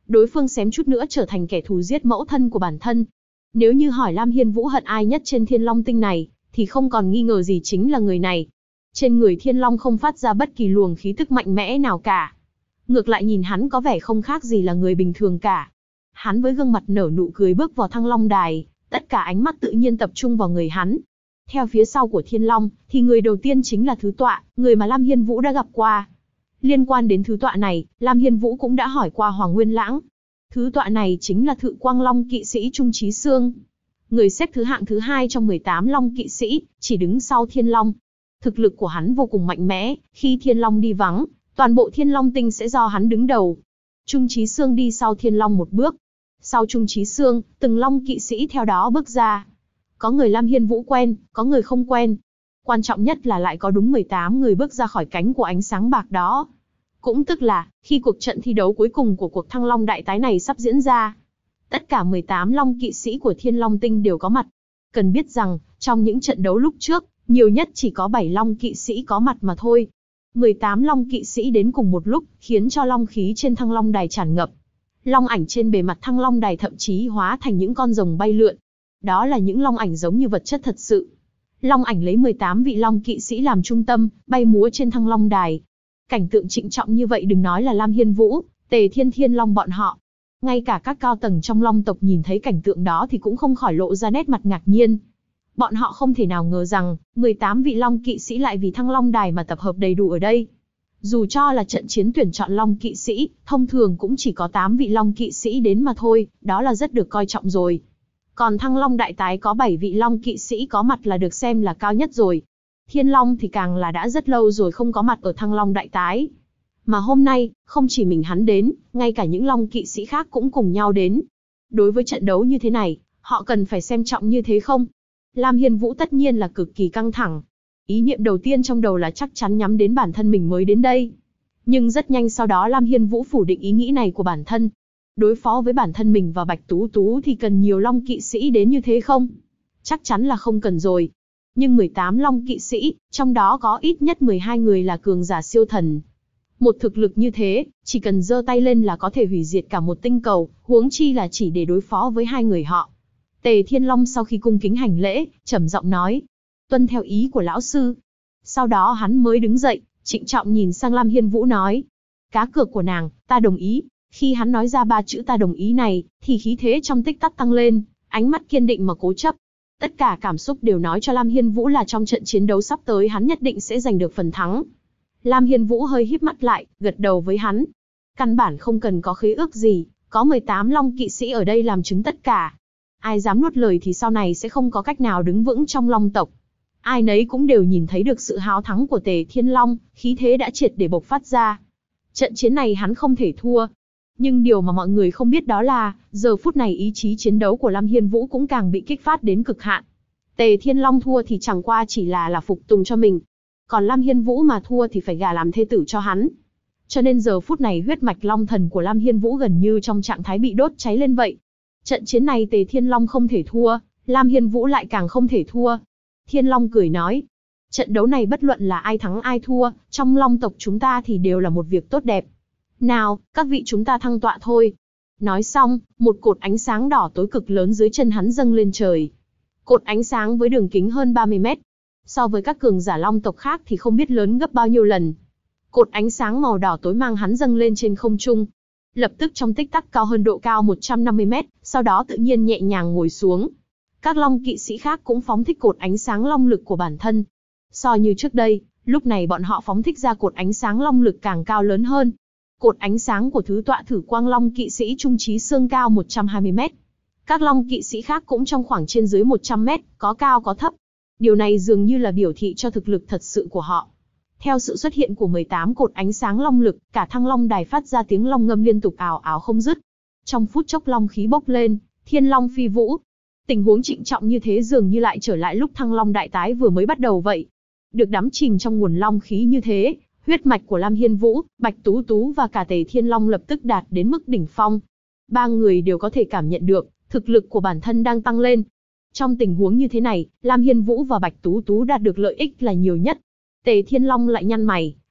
đối phương xém chút nữa trở thành kẻ thù giết mẫu thân của bản thân. Nếu như hỏi Lam Hiên Vũ hận ai nhất trên Thiên Long Tinh này, thì không còn nghi ngờ gì chính là người này. Trên người Thiên Long không phát ra bất kỳ luồng khí tức mạnh mẽ nào cả. Ngược lại nhìn hắn có vẻ không khác gì là người bình thường cả. Hắn với gương mặt nở nụ cười bước vào Thăng Long Đài, tất cả ánh mắt tự nhiên tập trung vào người hắn. Theo phía sau của Thiên Long, thì người đầu tiên chính là Thứ Tọa, người mà Lam Hiên Vũ đã gặp qua. Liên quan đến Thứ Tọa này, Lam Hiên Vũ cũng đã hỏi qua Hoàng Nguyên Lãng. Thứ Tọa này chính là Thự Quang Long kỵ sĩ Trung Chí Xương. Người xếp thứ hạng thứ 2 trong 18 Long kỵ sĩ, chỉ đứng sau Thiên Long. Thực lực của hắn vô cùng mạnh mẽ, khi Thiên Long đi vắng, toàn bộ Thiên Long Tinh sẽ do hắn đứng đầu. Trung Chí Xương đi sau Thiên Long một bước. Sau Trung Chí Xương, từng Long kỵ sĩ theo đó bước ra. Có người Lam Hiên Vũ quen, có người không quen. Quan trọng nhất là lại có đúng 18 người bước ra khỏi cánh của ánh sáng bạc đó. Cũng tức là, khi cuộc trận thi đấu cuối cùng của cuộc Thăng Long đại tái này sắp diễn ra, tất cả 18 Long kỵ sĩ của Thiên Long Tinh đều có mặt. Cần biết rằng, trong những trận đấu lúc trước, nhiều nhất chỉ có 7 Long kỵ sĩ có mặt mà thôi. 18 Long kỵ sĩ đến cùng một lúc, khiến cho long khí trên Thăng Long đài tràn ngập. Long ảnh trên bề mặt Thăng Long đài thậm chí hóa thành những con rồng bay lượn. Đó là những long ảnh giống như vật chất thật sự. Long ảnh lấy 18 vị Long kỵ sĩ làm trung tâm, bay múa trên Thăng Long đài. Cảnh tượng trịnh trọng như vậy đừng nói là Lam Hiên Vũ, Tề Thiên Thiên Long bọn họ. Ngay cả các cao tầng trong Long tộc nhìn thấy cảnh tượng đó thì cũng không khỏi lộ ra nét mặt ngạc nhiên. Bọn họ không thể nào ngờ rằng, 18 vị Long kỵ sĩ lại vì Thăng Long đài mà tập hợp đầy đủ ở đây. Dù cho là trận chiến tuyển chọn Long kỵ sĩ, thông thường cũng chỉ có 8 vị Long kỵ sĩ đến mà thôi, đó là rất được coi trọng rồi. Còn Thăng Long đại tái có 7 vị Long kỵ sĩ có mặt là được xem là cao nhất rồi. Thiên Long thì càng là đã rất lâu rồi không có mặt ở Thăng Long đại tái. Mà hôm nay, không chỉ mình hắn đến, ngay cả những Long kỵ sĩ khác cũng cùng nhau đến. Đối với trận đấu như thế này, họ cần phải xem trọng như thế không? Lam Hiên Vũ tất nhiên là cực kỳ căng thẳng. Ý niệm đầu tiên trong đầu là chắc chắn nhắm đến bản thân mình mới đến đây. Nhưng rất nhanh sau đó Lam Hiên Vũ phủ định ý nghĩ này của bản thân. Đối phó với bản thân mình và Bạch Tú Tú thì cần nhiều Long kỵ sĩ đến như thế không? Chắc chắn là không cần rồi. Nhưng 18 Long kỵ sĩ, trong đó có ít nhất 12 người là cường giả siêu thần. Một thực lực như thế, chỉ cần giơ tay lên là có thể hủy diệt cả một tinh cầu, huống chi là chỉ để đối phó với hai người họ. Tề Thiên Long sau khi cung kính hành lễ, trầm giọng nói, tuân theo ý của lão sư. Sau đó hắn mới đứng dậy, trịnh trọng nhìn sang Lam Hiên Vũ nói, cá cược của nàng, ta đồng ý. Khi hắn nói ra 3 chữ ta đồng ý này, thì khí thế trong tích tắc tăng lên, ánh mắt kiên định mà cố chấp. Tất cả cảm xúc đều nói cho Lam Hiên Vũ là trong trận chiến đấu sắp tới hắn nhất định sẽ giành được phần thắng. Lam Hiên Vũ hơi híp mắt lại, gật đầu với hắn. Căn bản không cần có khế ước gì, có 18 Long kỵ sĩ ở đây làm chứng tất cả. Ai dám nuốt lời thì sau này sẽ không có cách nào đứng vững trong Long tộc. Ai nấy cũng đều nhìn thấy được sự háo thắng của Tề Thiên Long, khí thế đã triệt để bộc phát ra. Trận chiến này hắn không thể thua. Nhưng điều mà mọi người không biết đó là, giờ phút này ý chí chiến đấu của Lam Hiên Vũ cũng càng bị kích phát đến cực hạn. Tề Thiên Long thua thì chẳng qua chỉ là phục tùng cho mình. Còn Lam Hiên Vũ mà thua thì phải gả làm thê tử cho hắn. Cho nên giờ phút này huyết mạch long thần của Lam Hiên Vũ gần như trong trạng thái bị đốt cháy lên vậy. Trận chiến này Tề Thiên Long không thể thua, Lam Hiên Vũ lại càng không thể thua. Thiên Long cười nói, trận đấu này bất luận là ai thắng ai thua, trong Long tộc chúng ta thì đều là một việc tốt đẹp. Nào, các vị chúng ta thăng tọa thôi. Nói xong, một cột ánh sáng đỏ tối cực lớn dưới chân hắn dâng lên trời. Cột ánh sáng với đường kính hơn 30 mét. So với các cường giả Long tộc khác thì không biết lớn gấp bao nhiêu lần. Cột ánh sáng màu đỏ tối mang hắn dâng lên trên không trung. Lập tức trong tích tắc cao hơn độ cao 150 mét, sau đó tự nhiên nhẹ nhàng ngồi xuống. Các Long kỵ sĩ khác cũng phóng thích cột ánh sáng long lực của bản thân. So như trước đây, lúc này bọn họ phóng thích ra cột ánh sáng long lực càng cao lớn hơn. Cột ánh sáng của Thứ Tọa Thử Quang Long kỵ sĩ Trung Chí Xương cao 120 mét. Các Long kỵ sĩ khác cũng trong khoảng trên dưới 100 mét, có cao có thấp. Điều này dường như là biểu thị cho thực lực thật sự của họ. Theo sự xuất hiện của 18 cột ánh sáng long lực, cả Thăng Long đài phát ra tiếng long ngâm liên tục ào ào không dứt. Trong phút chốc long khí bốc lên, thiên long phi vũ. Tình huống trịnh trọng như thế dường như lại trở lại lúc Thăng Long đại tái vừa mới bắt đầu vậy. Được đắm chìm trong nguồn long khí như thế, huyết mạch của Lam Hiên Vũ, Bạch Tú Tú và cả Tề Thiên Long lập tức đạt đến mức đỉnh phong. Ba người đều có thể cảm nhận được, thực lực của bản thân đang tăng lên. Trong tình huống như thế này, Lam Hiên Vũ và Bạch Tú Tú đạt được lợi ích là nhiều nhất. Tề Thiên Long lại nhăn mày,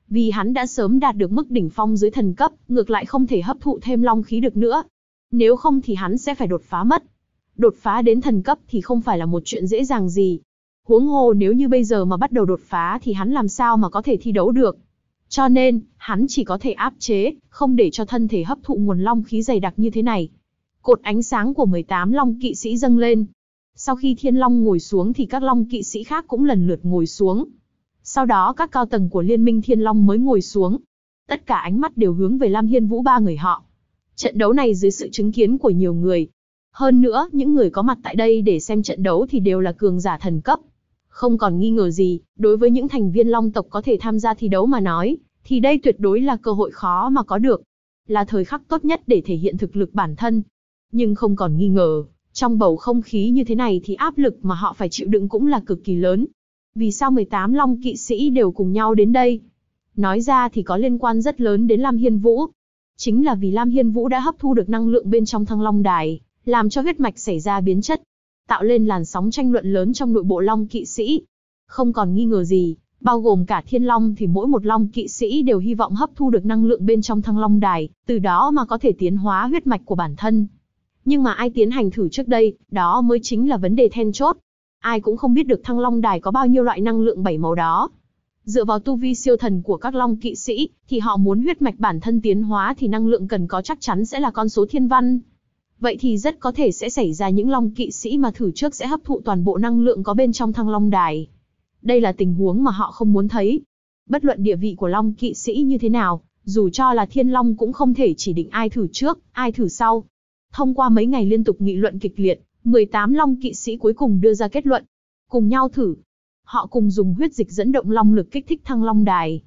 Vì hắn đã sớm đạt được mức đỉnh phong dưới thần cấp, ngược lại không thể hấp thụ thêm long khí được nữa. Nếu không thì hắn sẽ phải đột phá mất. Đột phá đến thần cấp thì không phải là một chuyện dễ dàng gì. Huống hồ nếu như bây giờ mà bắt đầu đột phá thì hắn làm sao mà có thể thi đấu được. Cho nên, hắn chỉ có thể áp chế, không để cho thân thể hấp thụ nguồn long khí dày đặc như thế này. Cột ánh sáng của 18 long kỵ sĩ dâng lên. Sau khi Thiên Long ngồi xuống thì các long kỵ sĩ khác cũng lần lượt ngồi xuống. Sau đó các cao tầng của Liên minh Thiên Long mới ngồi xuống. Tất cả ánh mắt đều hướng về Lam Hiên Vũ ba người họ. Trận đấu này dưới sự chứng kiến của nhiều người. Hơn nữa, những người có mặt tại đây để xem trận đấu thì đều là cường giả thần cấp. Không còn nghi ngờ gì, đối với những thành viên Long tộc có thể tham gia thi đấu mà nói, thì đây tuyệt đối là cơ hội khó mà có được. Là thời khắc tốt nhất để thể hiện thực lực bản thân. Nhưng không còn nghi ngờ, trong bầu không khí như thế này thì áp lực mà họ phải chịu đựng cũng là cực kỳ lớn. Vì sao 18 Long kỵ sĩ đều cùng nhau đến đây? Nói ra thì có liên quan rất lớn đến Lam Hiên Vũ. Chính là vì Lam Hiên Vũ đã hấp thu được năng lượng bên trong Thăng Long Đài, làm cho huyết mạch xảy ra biến chất, tạo lên làn sóng tranh luận lớn trong nội bộ Long kỵ sĩ. Không còn nghi ngờ gì, bao gồm cả Thiên Long thì mỗi một Long kỵ sĩ đều hy vọng hấp thu được năng lượng bên trong Thăng Long Đài, từ đó mà có thể tiến hóa huyết mạch của bản thân. Nhưng mà ai tiến hành thử trước đây, đó mới chính là vấn đề then chốt. Ai cũng không biết được Thăng Long Đài có bao nhiêu loại năng lượng 7 màu đó. Dựa vào tu vi siêu thần của các Long kỵ sĩ, thì họ muốn huyết mạch bản thân tiến hóa thì năng lượng cần có chắc chắn sẽ là con số thiên văn. Vậy thì rất có thể sẽ xảy ra những Long kỵ sĩ mà thử trước sẽ hấp thụ toàn bộ năng lượng có bên trong Thăng Long Đài. Đây là tình huống mà họ không muốn thấy. Bất luận địa vị của Long kỵ sĩ như thế nào, dù cho là Thiên Long cũng không thể chỉ định ai thử trước, ai thử sau. Thông qua mấy ngày liên tục nghị luận kịch liệt, 18 Long kỵ sĩ cuối cùng đưa ra kết luận. Cùng nhau thử. Họ cùng dùng huyết dịch dẫn động long lực kích thích Thăng Long Đài.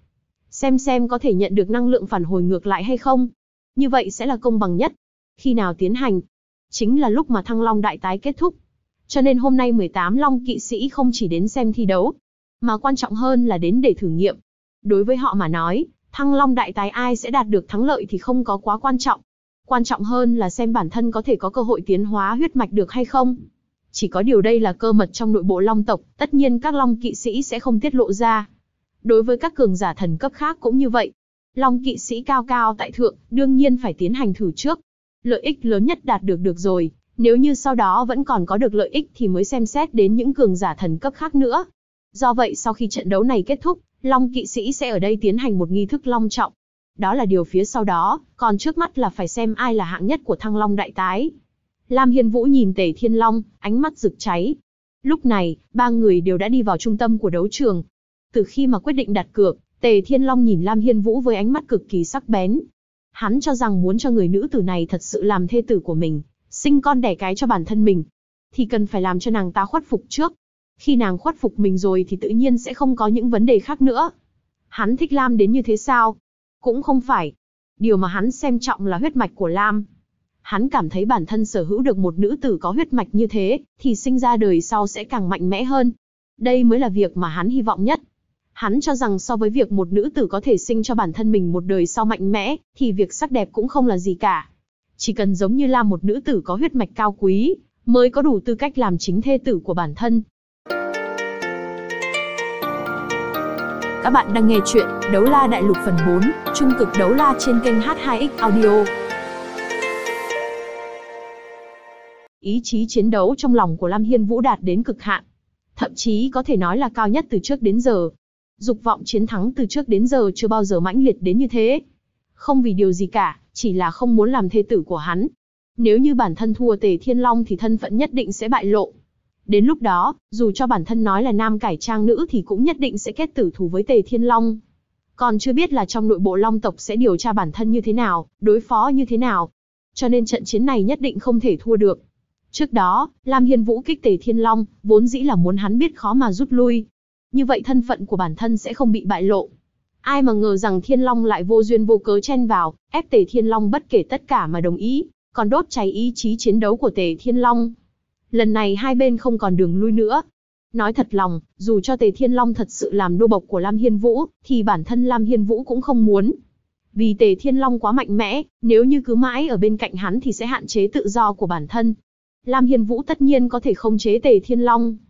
Xem có thể nhận được năng lượng phản hồi ngược lại hay không. Như vậy sẽ là công bằng nhất. Khi nào tiến hành? Chính là lúc mà Thăng Long Đại tái kết thúc. Cho nên hôm nay 18 Long kỵ sĩ không chỉ đến xem thi đấu, mà quan trọng hơn là đến để thử nghiệm. Đối với họ mà nói, Thăng Long Đại tái ai sẽ đạt được thắng lợi thì không có quá quan trọng. Quan trọng hơn là xem bản thân có thể có cơ hội tiến hóa huyết mạch được hay không. Chỉ có điều đây là cơ mật trong nội bộ Long tộc, tất nhiên các Long kỵ sĩ sẽ không tiết lộ ra. Đối với các cường giả thần cấp khác cũng như vậy. Long kỵ sĩ cao cao tại thượng, đương nhiên phải tiến hành thử trước. Lợi ích lớn nhất đạt được rồi, nếu như sau đó vẫn còn có được lợi ích thì mới xem xét đến những cường giả thần cấp khác nữa. Do vậy sau khi trận đấu này kết thúc, Long kỵ sĩ sẽ ở đây tiến hành một nghi thức long trọng. Đó là điều phía sau đó, còn trước mắt là phải xem ai là hạng nhất của Thăng Long Đại tái. Lam Hiên Vũ nhìn Tề Thiên Long, ánh mắt rực cháy. Lúc này, ba người đều đã đi vào trung tâm của đấu trường. Từ khi mà quyết định đặt cược, Tề Thiên Long nhìn Lam Hiên Vũ với ánh mắt cực kỳ sắc bén. Hắn cho rằng muốn cho người nữ tử này thật sự làm thê tử của mình, sinh con đẻ cái cho bản thân mình, thì cần phải làm cho nàng ta khuất phục trước. Khi nàng khuất phục mình rồi thì tự nhiên sẽ không có những vấn đề khác nữa. Hắn thích Lam đến như thế sao? Cũng không phải. Điều mà hắn xem trọng là huyết mạch của Lam. Hắn cảm thấy bản thân sở hữu được một nữ tử có huyết mạch như thế, thì sinh ra đời sau sẽ càng mạnh mẽ hơn. Đây mới là việc mà hắn hy vọng nhất. Hắn cho rằng so với việc một nữ tử có thể sinh cho bản thân mình một đời sau mạnh mẽ, thì việc sắc đẹp cũng không là gì cả. Chỉ cần giống như Lam một nữ tử có huyết mạch cao quý, mới có đủ tư cách làm chính thê tử của bản thân. Các bạn đang nghe chuyện Đấu La Đại Lục phần 4, Trung cực Đấu La trên kênh H2X Audio. Ý chí chiến đấu trong lòng của Lam Hiên Vũ đạt đến cực hạn. Thậm chí có thể nói là cao nhất từ trước đến giờ. Dục vọng chiến thắng từ trước đến giờ chưa bao giờ mãnh liệt đến như thế. Không vì điều gì cả, chỉ là không muốn làm thê tử của hắn. Nếu như bản thân thua Tề Thiên Long thì thân phận nhất định sẽ bại lộ. Đến lúc đó, dù cho bản thân nói là nam cải trang nữ thì cũng nhất định sẽ kết tử thù với Tề Thiên Long. Còn chưa biết là trong nội bộ Long tộc sẽ điều tra bản thân như thế nào, đối phó như thế nào. Cho nên trận chiến này nhất định không thể thua được. Trước đó, Lam Hiên Vũ kích Tề Thiên Long, vốn dĩ là muốn hắn biết khó mà rút lui. Như vậy thân phận của bản thân sẽ không bị bại lộ. Ai mà ngờ rằng Thiên Long lại vô duyên vô cớ chen vào, ép Tề Thiên Long bất kể tất cả mà đồng ý, còn đốt cháy ý chí chiến đấu của Tề Thiên Long. Lần này hai bên không còn đường lui nữa. Nói thật lòng, dù cho Tề Thiên Long thật sự làm nô bộc của Lam Hiên Vũ, thì bản thân Lam Hiên Vũ cũng không muốn. Vì Tề Thiên Long quá mạnh mẽ, nếu như cứ mãi ở bên cạnh hắn thì sẽ hạn chế tự do của bản thân. Lam Hiên Vũ tất nhiên có thể khống chế Tề Thiên Long.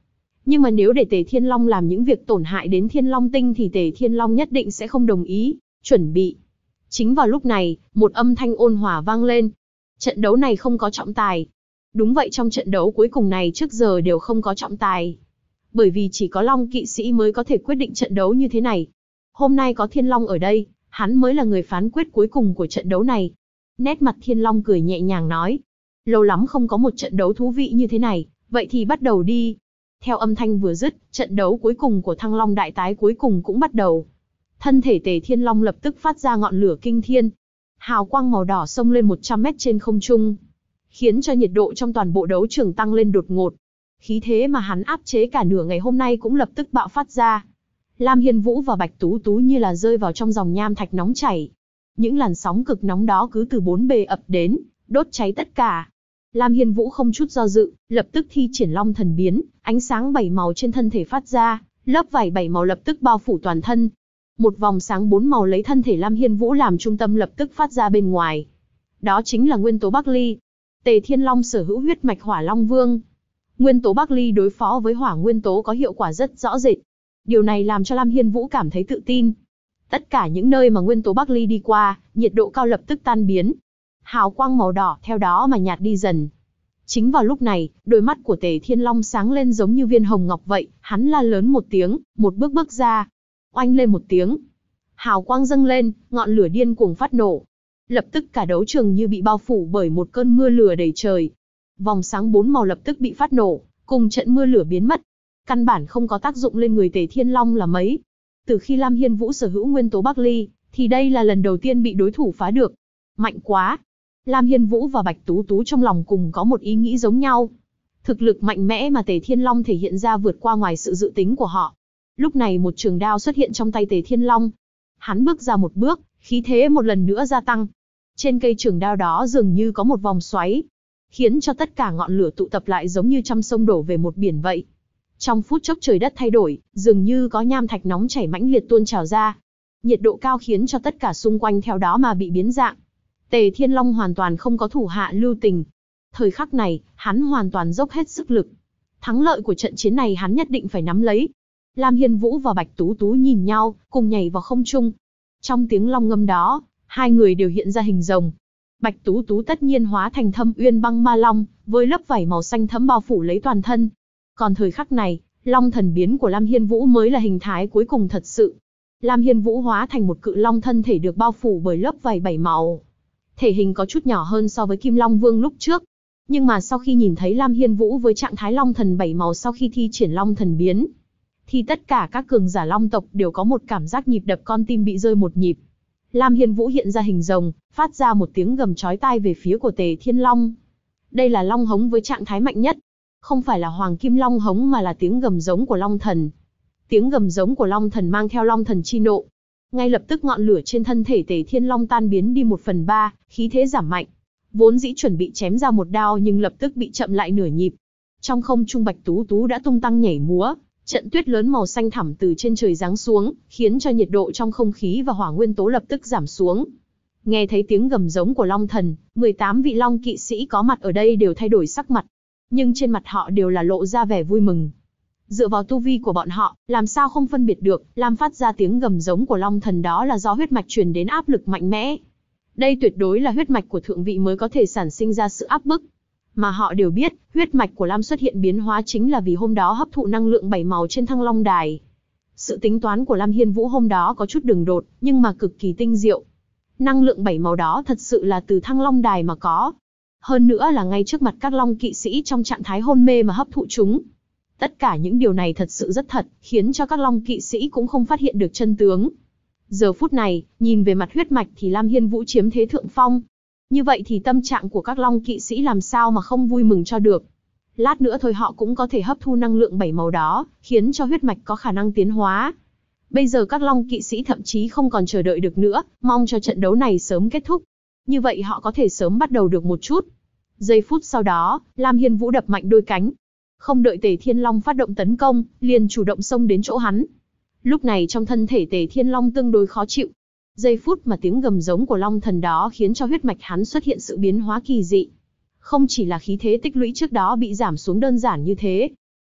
Nhưng mà nếu để Tề Thiên Long làm những việc tổn hại đến Thiên Long Tinh thì Tề Thiên Long nhất định sẽ không đồng ý. Chuẩn bị. Chính vào lúc này, một âm thanh ôn hòa vang lên. Trận đấu này không có trọng tài. Đúng vậy, trong trận đấu cuối cùng này trước giờ đều không có trọng tài. Bởi vì chỉ có Long kỵ sĩ mới có thể quyết định trận đấu như thế này. Hôm nay có Thiên Long ở đây, hắn mới là người phán quyết cuối cùng của trận đấu này. Nét mặt Thiên Long cười nhẹ nhàng nói. Lâu lắm không có một trận đấu thú vị như thế này, vậy thì bắt đầu đi. Theo âm thanh vừa dứt, trận đấu cuối cùng của Thăng Long đại tái cuối cùng cũng bắt đầu. Thân thể Tề Thiên Long lập tức phát ra ngọn lửa kinh thiên. Hào quang màu đỏ xông lên 100 mét trên không trung, khiến cho nhiệt độ trong toàn bộ đấu trường tăng lên đột ngột. Khí thế mà hắn áp chế cả nửa ngày hôm nay cũng lập tức bạo phát ra. Lam Hiên Vũ và Bạch Tú Tú như là rơi vào trong dòng nham thạch nóng chảy. Những làn sóng cực nóng đó cứ từ bốn bề ập đến, đốt cháy tất cả. Lam Hiên Vũ không chút do dự, lập tức thi triển Long Thần Biến, ánh sáng 7 màu trên thân thể phát ra, lớp vảy 7 màu lập tức bao phủ toàn thân. Một vòng sáng 4 màu lấy thân thể Lam Hiên Vũ làm trung tâm lập tức phát ra bên ngoài. Đó chính là nguyên tố Bắc Ly. Tề Thiên Long sở hữu huyết mạch Hỏa Long Vương. Nguyên tố Bắc Ly đối phó với hỏa nguyên tố có hiệu quả rất rõ rệt. Điều này làm cho Lam Hiên Vũ cảm thấy tự tin. Tất cả những nơi mà nguyên tố Bắc Ly đi qua, nhiệt độ cao lập tức tan biến. Hào quang màu đỏ theo đó mà nhạt đi dần. Chính vào lúc này, đôi mắt của Tề Thiên Long sáng lên giống như viên hồng ngọc vậy, hắn la lớn một tiếng, một bước bước ra. Oanh lên một tiếng. Hào quang dâng lên, ngọn lửa điên cuồng phát nổ. Lập tức cả đấu trường như bị bao phủ bởi một cơn mưa lửa đầy trời. Vòng sáng 4 màu lập tức bị phát nổ, cùng trận mưa lửa biến mất. Căn bản không có tác dụng lên người Tề Thiên Long là mấy. Từ khi Lam Hiên Vũ sở hữu nguyên tố Bắc Ly, thì đây là lần đầu tiên bị đối thủ phá được. Mạnh quá! Lam Hiên Vũ và Bạch Tú Tú trong lòng cùng có một ý nghĩ giống nhau. Thực lực mạnh mẽ mà Tề Thiên Long thể hiện ra vượt qua ngoài sự dự tính của họ. Lúc này một trường đao xuất hiện trong tay Tề Thiên Long. Hắn bước ra một bước, khí thế một lần nữa gia tăng. Trên cây trường đao đó dường như có một vòng xoáy, khiến cho tất cả ngọn lửa tụ tập lại giống như trăm sông đổ về một biển vậy. Trong phút chốc trời đất thay đổi, dường như có nham thạch nóng chảy mãnh liệt tuôn trào ra. Nhiệt độ cao khiến cho tất cả xung quanh theo đó mà bị biến dạng. Tề Thiên Long hoàn toàn không có thủ hạ lưu tình. Thời khắc này, hắn hoàn toàn dốc hết sức lực. Thắng lợi của trận chiến này hắn nhất định phải nắm lấy. Lam Hiên Vũ và Bạch Tú Tú nhìn nhau, cùng nhảy vào không trung. Trong tiếng long ngâm đó, hai người đều hiện ra hình rồng. Bạch Tú Tú tất nhiên hóa thành Thâm Uyên Băng Ma Long, với lớp vảy màu xanh thẫm bao phủ lấy toàn thân. Còn thời khắc này, Long Thần Biến của Lam Hiên Vũ mới là hình thái cuối cùng thật sự. Lam Hiên Vũ hóa thành một cự long thân thể được bao phủ bởi lớp vảy 7 màu. Thể hình có chút nhỏ hơn so với Kim Long Vương lúc trước. Nhưng mà sau khi nhìn thấy Lam Hiên Vũ với trạng thái Long Thần 7 màu sau khi thi triển Long Thần Biến, thì tất cả các cường giả Long tộc đều có một cảm giác nhịp đập con tim bị rơi một nhịp. Lam Hiên Vũ hiện ra hình rồng, phát ra một tiếng gầm chói tai về phía của Tề Thiên Long. Đây là Long hống với trạng thái mạnh nhất. Không phải là Hoàng Kim Long hống mà là tiếng gầm giống của Long Thần. Tiếng gầm giống của Long Thần mang theo Long Thần chi nộ. Ngay lập tức ngọn lửa trên thân thể Tề Thiên Long tan biến đi 1/3, khí thế giảm mạnh. Vốn dĩ chuẩn bị chém ra một đao nhưng lập tức bị chậm lại nửa nhịp. Trong không trung Bạch Tú Tú đã tung tăng nhảy múa, trận tuyết lớn màu xanh thẳm từ trên trời giáng xuống, khiến cho nhiệt độ trong không khí và hỏa nguyên tố lập tức giảm xuống. Nghe thấy tiếng gầm giống của Long Thần, 18 vị Long kỵ sĩ có mặt ở đây đều thay đổi sắc mặt, nhưng trên mặt họ đều là lộ ra vẻ vui mừng. Dựa vào tu vi của bọn họ, làm sao không phân biệt được, làm phát ra tiếng gầm giống của Long Thần đó là do huyết mạch truyền đến áp lực mạnh mẽ. Đây tuyệt đối là huyết mạch của thượng vị mới có thể sản sinh ra sự áp bức. Mà họ đều biết, huyết mạch của Lam xuất hiện biến hóa chính là vì hôm đó hấp thụ năng lượng 7 màu trên Thăng Long Đài. Sự tính toán của Lam Hiên Vũ hôm đó có chút đường đột, nhưng mà cực kỳ tinh diệu. Năng lượng 7 màu đó thật sự là từ Thăng Long Đài mà có. Hơn nữa là ngay trước mặt các Long kỵ sĩ trong trạng thái hôn mê mà hấp thụ chúng. Tất cả những điều này thật sự rất thật, khiến cho các Long kỵ sĩ cũng không phát hiện được chân tướng. Giờ phút này, nhìn về mặt huyết mạch thì Lam Hiên Vũ chiếm thế thượng phong. Như vậy thì tâm trạng của các Long kỵ sĩ làm sao mà không vui mừng cho được. Lát nữa thôi họ cũng có thể hấp thu năng lượng 7 màu đó, khiến cho huyết mạch có khả năng tiến hóa. Bây giờ các Long kỵ sĩ thậm chí không còn chờ đợi được nữa, mong cho trận đấu này sớm kết thúc. Như vậy họ có thể sớm bắt đầu được một chút. Giây phút sau đó, Lam Hiên Vũ đập mạnh đôi cánh. Không đợi Tề Thiên Long phát động tấn công, liền chủ động xông đến chỗ hắn. Lúc này trong thân thể Tề Thiên Long tương đối khó chịu. Giây phút mà tiếng gầm giống của Long Thần đó khiến cho huyết mạch hắn xuất hiện sự biến hóa kỳ dị. Không chỉ là khí thế tích lũy trước đó bị giảm xuống đơn giản như thế.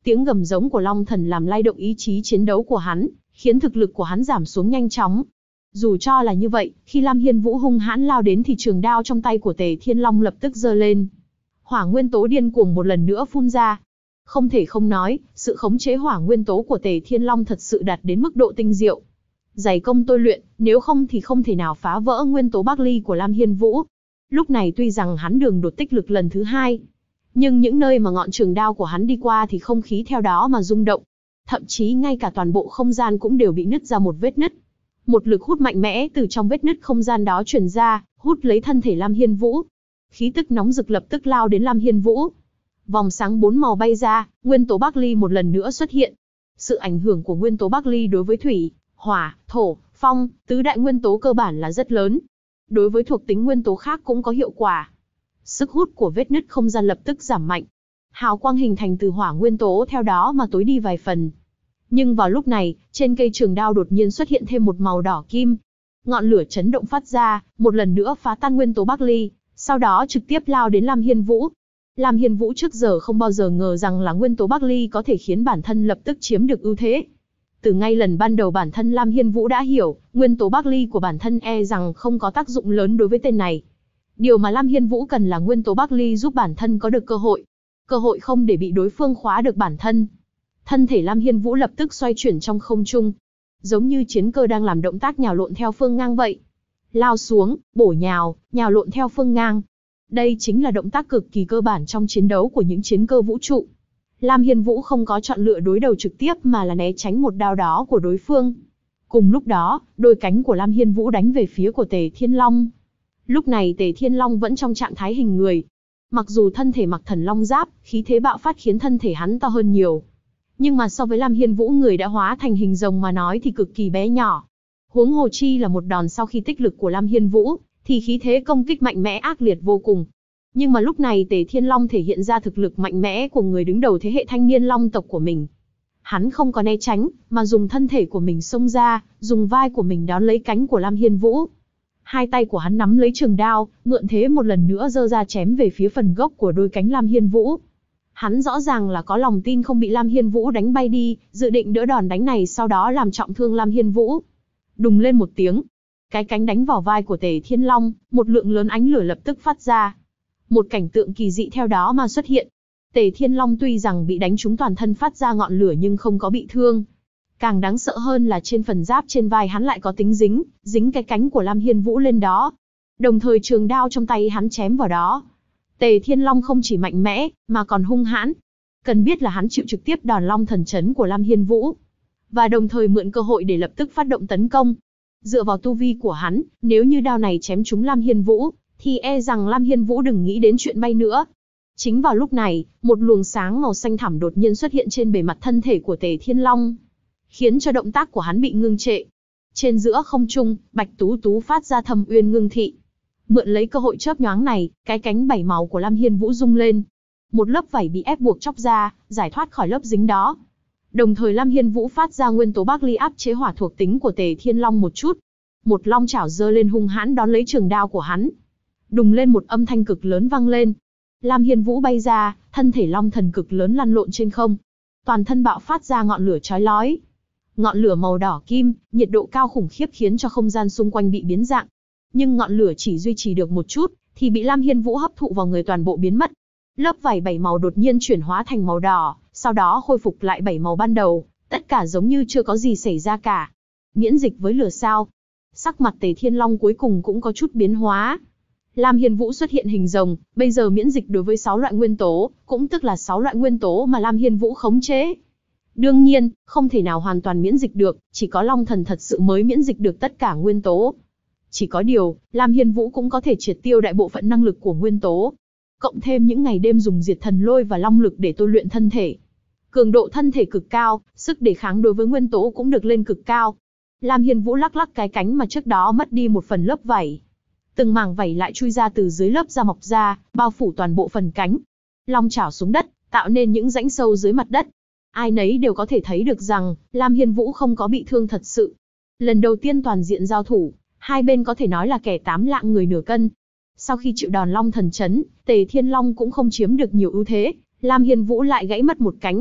Tiếng gầm giống của Long Thần làm lay động ý chí chiến đấu của hắn, khiến thực lực của hắn giảm xuống nhanh chóng. Dù cho là như vậy, khi Lam Hiên Vũ hung hãn lao đến thì trường đao trong tay của Tề Thiên Long lập tức giơ lên. Hỏa nguyên tố điên cuồng một lần nữa phun ra. Không thể không nói, sự khống chế hỏa nguyên tố của Tề Thiên Long thật sự đạt đến mức độ tinh diệu. Dày công tôi luyện, nếu không thì không thể nào phá vỡ nguyên tố Bắc Ly của Lam Hiên Vũ. Lúc này tuy rằng hắn đường đột tích lực lần thứ 2, nhưng những nơi mà ngọn trường đao của hắn đi qua thì không khí theo đó mà rung động. Thậm chí ngay cả toàn bộ không gian cũng đều bị nứt ra một vết nứt. Một lực hút mạnh mẽ từ trong vết nứt không gian đó truyền ra, hút lấy thân thể Lam Hiên Vũ. Khí tức nóng rực lập tức lao đến Lam Hiên Vũ. Vòng sáng 4 màu bay ra, nguyên tố Bắc Ly một lần nữa xuất hiện. Sự ảnh hưởng của nguyên tố Bắc Ly đối với thủy, hỏa, thổ, phong, tứ đại nguyên tố cơ bản là rất lớn. Đối với thuộc tính nguyên tố khác cũng có hiệu quả. Sức hút của vết nứt không gian lập tức giảm mạnh. Hào quang hình thành từ hỏa nguyên tố theo đó mà tối đi vài phần. Nhưng vào lúc này, trên cây trường đao đột nhiên xuất hiện thêm một màu đỏ kim. Ngọn lửa chấn động phát ra, một lần nữa phá tan nguyên tố Bắc Ly, sau đó trực tiếp lao đến Lam Hiên Vũ. Lam Hiên Vũ trước giờ không bao giờ ngờ rằng là nguyên tố Bắc Ly có thể khiến bản thân lập tức chiếm được ưu thế. Từ ngay lần ban đầu bản thân Lam Hiên Vũ đã hiểu, nguyên tố Bắc Ly của bản thân e rằng không có tác dụng lớn đối với tên này. Điều mà Lam Hiên Vũ cần là nguyên tố Bắc Ly giúp bản thân có được cơ hội không để bị đối phương khóa được bản thân. Thân thể Lam Hiên Vũ lập tức xoay chuyển trong không trung, giống như chiến cơ đang làm động tác nhào lộn theo phương ngang vậy. Lao xuống, bổ nhào, nhào lộn theo phương ngang. Đây chính là động tác cực kỳ cơ bản trong chiến đấu của những chiến cơ vũ trụ. Lam Hiên Vũ không có chọn lựa đối đầu trực tiếp mà là né tránh một đao đó của đối phương. Cùng lúc đó, đôi cánh của Lam Hiên Vũ đánh về phía của Tề Thiên Long. Lúc này Tề Thiên Long vẫn trong trạng thái hình người. Mặc dù thân thể mặc thần long giáp, khí thế bạo phát khiến thân thể hắn to hơn nhiều. Nhưng mà so với Lam Hiên Vũ người đã hóa thành hình rồng mà nói thì cực kỳ bé nhỏ. Huống hồ chi là một đòn sau khi tích lực của Lam Hiên Vũ, thì khí thế công kích mạnh mẽ ác liệt vô cùng. Nhưng mà lúc này Tề Thiên Long thể hiện ra thực lực mạnh mẽ của người đứng đầu thế hệ thanh niên long tộc của mình. Hắn không có né tránh, mà dùng thân thể của mình xông ra, dùng vai của mình đón lấy cánh của Lam Hiên Vũ. Hai tay của hắn nắm lấy trường đao, mượn thế một lần nữa giơ ra chém về phía phần gốc của đôi cánh Lam Hiên Vũ. Hắn rõ ràng là có lòng tin không bị Lam Hiên Vũ đánh bay đi, dự định đỡ đòn đánh này sau đó làm trọng thương Lam Hiên Vũ. Đùng lên một tiếng, cái cánh đánh vào vai của Tề Thiên Long, một lượng lớn ánh lửa lập tức phát ra. Một cảnh tượng kỳ dị theo đó mà xuất hiện. Tề Thiên Long tuy rằng bị đánh trúng toàn thân phát ra ngọn lửa nhưng không có bị thương. Càng đáng sợ hơn là trên phần giáp trên vai hắn lại có tính dính cái cánh của Lam Hiên Vũ lên đó. Đồng thời trường đao trong tay hắn chém vào đó. Tề Thiên Long không chỉ mạnh mẽ, mà còn hung hãn. Cần biết là hắn chịu trực tiếp đòn long thần chấn của Lam Hiên Vũ. Và đồng thời mượn cơ hội để lập tức phát động tấn công. Dựa vào tu vi của hắn, nếu như đao này chém trúng Lam Hiên Vũ, thì e rằng Lam Hiên Vũ đừng nghĩ đến chuyện bay nữa. Chính vào lúc này, một luồng sáng màu xanh thẳm đột nhiên xuất hiện trên bề mặt thân thể của Tề Thiên Long, khiến cho động tác của hắn bị ngưng trệ. Trên giữa không trung, Bạch Tú Tú phát ra thâm uyên ngưng thị. Mượn lấy cơ hội chớp nhoáng này, cái cánh 7 màu của Lam Hiên Vũ rung lên. Một lớp vảy bị ép buộc chóc ra, giải thoát khỏi lớp dính đó. Đồng thời Lam Hiên Vũ phát ra nguyên tố Bắc Ly áp chế hỏa thuộc tính của Tề Thiên Long một chút. Một long chảo giơ lên hung hãn đón lấy trường đao của hắn. Đùng lên một âm thanh cực lớn vang lên. Lam Hiên Vũ bay ra, thân thể long thần cực lớn lăn lộn trên không. Toàn thân bạo phát ra ngọn lửa chói lói. Ngọn lửa màu đỏ kim, nhiệt độ cao khủng khiếp khiến cho không gian xung quanh bị biến dạng. Nhưng ngọn lửa chỉ duy trì được một chút, thì bị Lam Hiên Vũ hấp thụ vào người toàn bộ biến mất. Lớp vảy 7 màu đột nhiên chuyển hóa thành màu đỏ, sau đó khôi phục lại 7 màu ban đầu, tất cả giống như chưa có gì xảy ra cả. Miễn dịch với lửa sao? Sắc mặt Tề Thiên Long cuối cùng cũng có chút biến hóa. Lam Hiên Vũ xuất hiện hình rồng, bây giờ miễn dịch đối với 6 loại nguyên tố, cũng tức là 6 loại nguyên tố mà Lam Hiên Vũ khống chế. Đương nhiên, không thể nào hoàn toàn miễn dịch được, chỉ có Long Thần thật sự mới miễn dịch được tất cả nguyên tố. Chỉ có điều, Lam Hiên Vũ cũng có thể triệt tiêu đại bộ phận năng lực của nguyên tố. Cộng thêm những ngày đêm dùng diệt thần lôi và long lực để tôi luyện thân thể. Cường độ thân thể cực cao, sức đề kháng đối với nguyên tố cũng được lên cực cao. Lam Hiên Vũ lắc lắc cái cánh mà trước đó mất đi một phần lớp vảy. Từng mảng vảy lại chui ra từ dưới lớp da mọc ra, bao phủ toàn bộ phần cánh. Long chảo xuống đất, tạo nên những rãnh sâu dưới mặt đất. Ai nấy đều có thể thấy được rằng, Lam Hiên Vũ không có bị thương thật sự. Lần đầu tiên toàn diện giao thủ, hai bên có thể nói là kẻ 8 lạng người nửa cân. Sau khi chịu đòn long thần chấn, Tề Thiên Long cũng không chiếm được nhiều ưu thế, Lam Hiên Vũ lại gãy mất một cánh.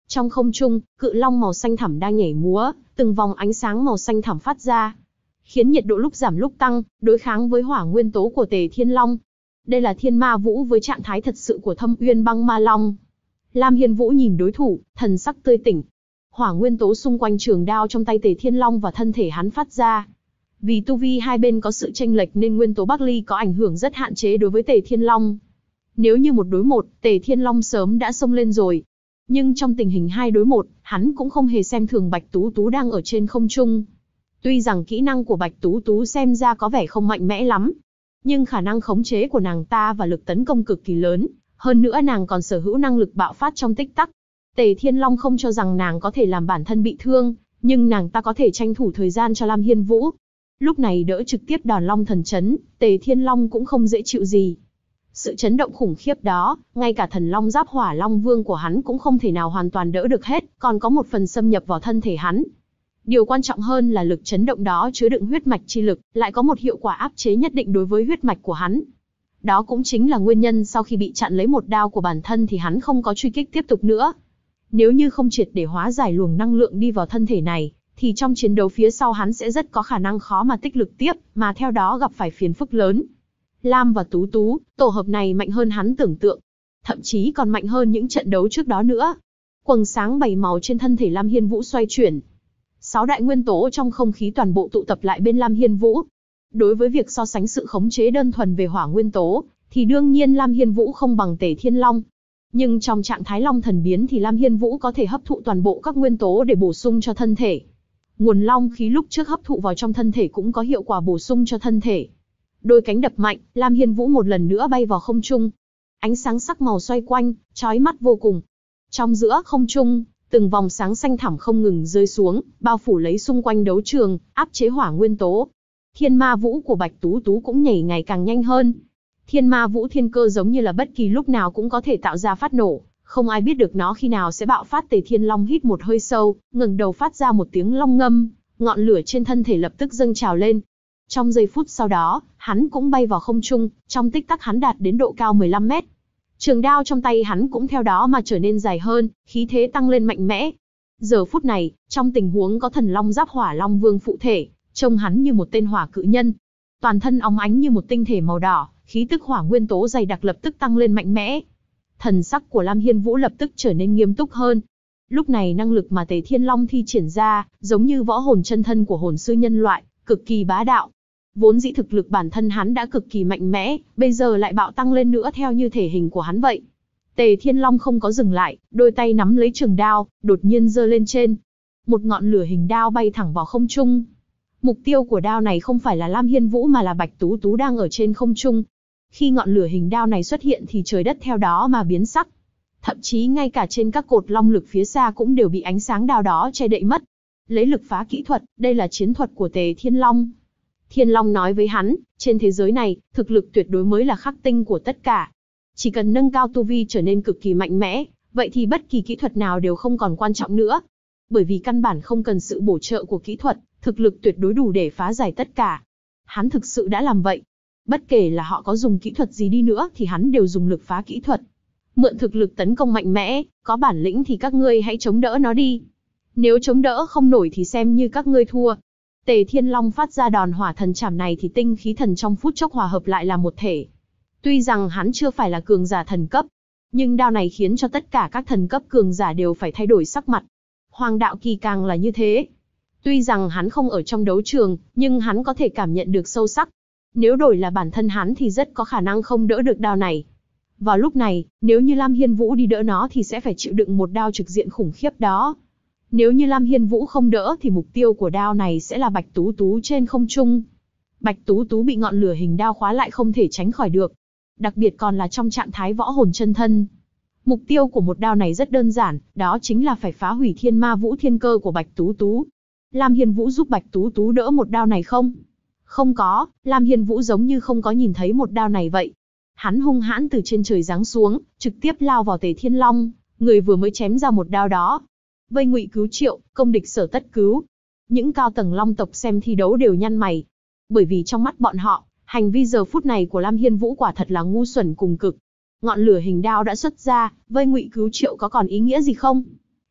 Trong không trung, cự long màu xanh thẳm đang nhảy múa, từng vòng ánh sáng màu xanh thẳm phát ra, khiến nhiệt độ lúc giảm lúc tăng, đối kháng với hỏa nguyên tố của Tề Thiên Long. Đây là Thiên Ma Vũ với trạng thái thật sự của Thâm Uyên Băng Ma Long. Lam Hiên Vũ nhìn đối thủ, thần sắc tươi tỉnh. Hỏa nguyên tố xung quanh trường đao trong tay Tề Thiên Long và thân thể hắn phát ra. Vì tu vi hai bên có sự chênh lệch nên nguyên tố Bắc Ly có ảnh hưởng rất hạn chế đối với Tề Thiên Long. Nếu như 1 đối 1, Tề Thiên Long sớm đã xông lên rồi. Nhưng trong tình hình 2 đối 1, hắn cũng không hề xem thường Bạch Tú Tú đang ở trên không trung. Tuy rằng kỹ năng của Bạch Tú Tú xem ra có vẻ không mạnh mẽ lắm, nhưng khả năng khống chế của nàng ta và lực tấn công cực kỳ lớn, hơn nữa nàng còn sở hữu năng lực bạo phát trong tích tắc. Tề Thiên Long không cho rằng nàng có thể làm bản thân bị thương, nhưng nàng ta có thể tranh thủ thời gian cho Lam Hiên Vũ. Lúc này đỡ trực tiếp đòn long thần chấn, Tề Thiên Long cũng không dễ chịu gì. Sự chấn động khủng khiếp đó, ngay cả thần long giáp hỏa long vương của hắn cũng không thể nào hoàn toàn đỡ được hết, còn có một phần xâm nhập vào thân thể hắn. Điều quan trọng hơn là lực chấn động đó chứa đựng huyết mạch chi lực, lại có một hiệu quả áp chế nhất định đối với huyết mạch của hắn. Đó cũng chính là nguyên nhân sau khi bị chặn lấy một đao của bản thân thì hắn không có truy kích tiếp tục nữa. Nếu như không triệt để hóa giải luồng năng lượng đi vào thân thể này, thì trong chiến đấu phía sau hắn sẽ rất có khả năng khó mà tích lực tiếp, mà theo đó gặp phải phiền phức lớn. Lam và Tú Tú, tổ hợp này mạnh hơn hắn tưởng tượng, thậm chí còn mạnh hơn những trận đấu trước đó nữa. Quầng sáng 7 màu trên thân thể Lam Hiên Vũ xoay chuyển. 6 đại nguyên tố trong không khí toàn bộ tụ tập lại bên Lam Hiên Vũ. Đối với việc so sánh sự khống chế đơn thuần về hỏa nguyên tố, thì đương nhiên Lam Hiên Vũ không bằng Tề Thiên Long. Nhưng trong trạng thái long thần biến thì Lam Hiên Vũ có thể hấp thụ toàn bộ các nguyên tố để bổ sung cho thân thể. Nguồn long khí lúc trước hấp thụ vào trong thân thể cũng có hiệu quả bổ sung cho thân thể. Đôi cánh đập mạnh, Lam Hiên Vũ một lần nữa bay vào không trung. Ánh sáng sắc màu xoay quanh, chói mắt vô cùng. Trong giữa không trung, từng vòng sáng xanh thẳm không ngừng rơi xuống, bao phủ lấy xung quanh đấu trường, áp chế hỏa nguyên tố. Thiên Ma Vũ của Bạch Tú Tú cũng nhảy ngày càng nhanh hơn. Thiên Ma Vũ thiên cơ giống như là bất kỳ lúc nào cũng có thể tạo ra phát nổ, không ai biết được nó khi nào sẽ bạo phát. Tề Thiên Long hít một hơi sâu, ngẩng đầu phát ra một tiếng long ngâm, ngọn lửa trên thân thể lập tức dâng trào lên. Trong giây phút sau đó, hắn cũng bay vào không trung, trong tích tắc hắn đạt đến độ cao 15 mét. Trường đao trong tay hắn cũng theo đó mà trở nên dài hơn, khí thế tăng lên mạnh mẽ. Giờ phút này, trong tình huống có thần long giáp hỏa long vương phụ thể, trông hắn như một tên hỏa cự nhân. Toàn thân óng ánh như một tinh thể màu đỏ, khí tức hỏa nguyên tố dày đặc lập tức tăng lên mạnh mẽ. Thần sắc của Lam Hiên Vũ lập tức trở nên nghiêm túc hơn. Lúc này năng lực mà Tề Thiên Long thi triển ra, giống như võ hồn chân thân của hồn sư nhân loại, cực kỳ bá đạo. Vốn dĩ thực lực bản thân hắn đã cực kỳ mạnh mẽ, bây giờ lại bạo tăng lên nữa theo như thể hình của hắn vậy. Tề Thiên Long không có dừng lại, đôi tay nắm lấy trường đao, đột nhiên giơ lên trên. Một ngọn lửa hình đao bay thẳng vào không trung. Mục tiêu của đao này không phải là Lam Hiên Vũ mà là Bạch Tú Tú đang ở trên không trung. Khi ngọn lửa hình đao này xuất hiện thì trời đất theo đó mà biến sắc. Thậm chí ngay cả trên các cột long lực phía xa cũng đều bị ánh sáng đao đó che đậy mất. Lấy lực phá kỹ thuật, đây là chiến thuật của Tề Thiên Long. Thiên Long nói với hắn, trên thế giới này, thực lực tuyệt đối mới là khắc tinh của tất cả. Chỉ cần nâng cao tu vi trở nên cực kỳ mạnh mẽ, vậy thì bất kỳ kỹ thuật nào đều không còn quan trọng nữa. Bởi vì căn bản không cần sự bổ trợ của kỹ thuật, thực lực tuyệt đối đủ để phá giải tất cả. Hắn thực sự đã làm vậy. Bất kể là họ có dùng kỹ thuật gì đi nữa thì hắn đều dùng lực phá kỹ thuật. Mượn thực lực tấn công mạnh mẽ, có bản lĩnh thì các ngươi hãy chống đỡ nó đi. Nếu chống đỡ không nổi thì xem như các ngươi thua. Tề Thiên Long phát ra đòn hỏa thần chảm này thì tinh khí thần trong phút chốc hòa hợp lại là một thể. Tuy rằng hắn chưa phải là cường giả thần cấp, nhưng đao này khiến cho tất cả các thần cấp cường giả đều phải thay đổi sắc mặt. Hoàng đạo kỳ càng là như thế. Tuy rằng hắn không ở trong đấu trường, nhưng hắn có thể cảm nhận được sâu sắc. Nếu đổi là bản thân hắn thì rất có khả năng không đỡ được đao này. Vào lúc này, nếu như Lam Hiên Vũ đi đỡ nó thì sẽ phải chịu đựng một đao trực diện khủng khiếp đó. Nếu như Lam Hiên Vũ không đỡ thì mục tiêu của đao này sẽ là Bạch Tú Tú trên không trung. Bạch Tú Tú bị ngọn lửa hình đao khóa lại không thể tránh khỏi được. Đặc biệt còn là trong trạng thái võ hồn chân thân. Mục tiêu của một đao này rất đơn giản, đó chính là phải phá hủy Thiên Ma Vũ thiên cơ của Bạch Tú Tú. Lam Hiên Vũ giúp Bạch Tú Tú đỡ một đao này không? Không có, Lam Hiên Vũ giống như không có nhìn thấy một đao này vậy. Hắn hung hãn từ trên trời giáng xuống, trực tiếp lao vào Tề Thiên Long, người vừa mới chém ra một đao đó. Vây ngụy cứu triệu, công địch sở tất cứu. Những cao tầng long tộc xem thi đấu đều nhăn mày. Bởi vì trong mắt bọn họ, hành vi giờ phút này của Lam Hiên Vũ quả thật là ngu xuẩn cùng cực. Ngọn lửa hình đao đã xuất ra, vây ngụy cứu triệu có còn ý nghĩa gì không?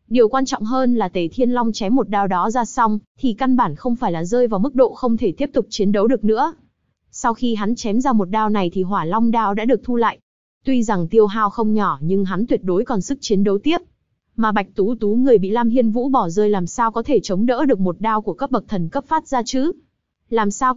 Điều quan trọng hơn là Tề Thiên Long chém một đao đó ra xong, thì căn bản không phải là rơi vào mức độ không thể tiếp tục chiến đấu được nữa. Sau khi hắn chém ra một đao này thì Hỏa Long đao đã được thu lại. Tuy rằng tiêu hao không nhỏ nhưng hắn tuyệt đối còn sức chiến đấu tiếp. Mà Bạch Tú Tú người bị Lam Hiên Vũ bỏ rơi làm sao có thể chống đỡ được một đao của cấp bậc thần cấp phát ra chứ? Làm sao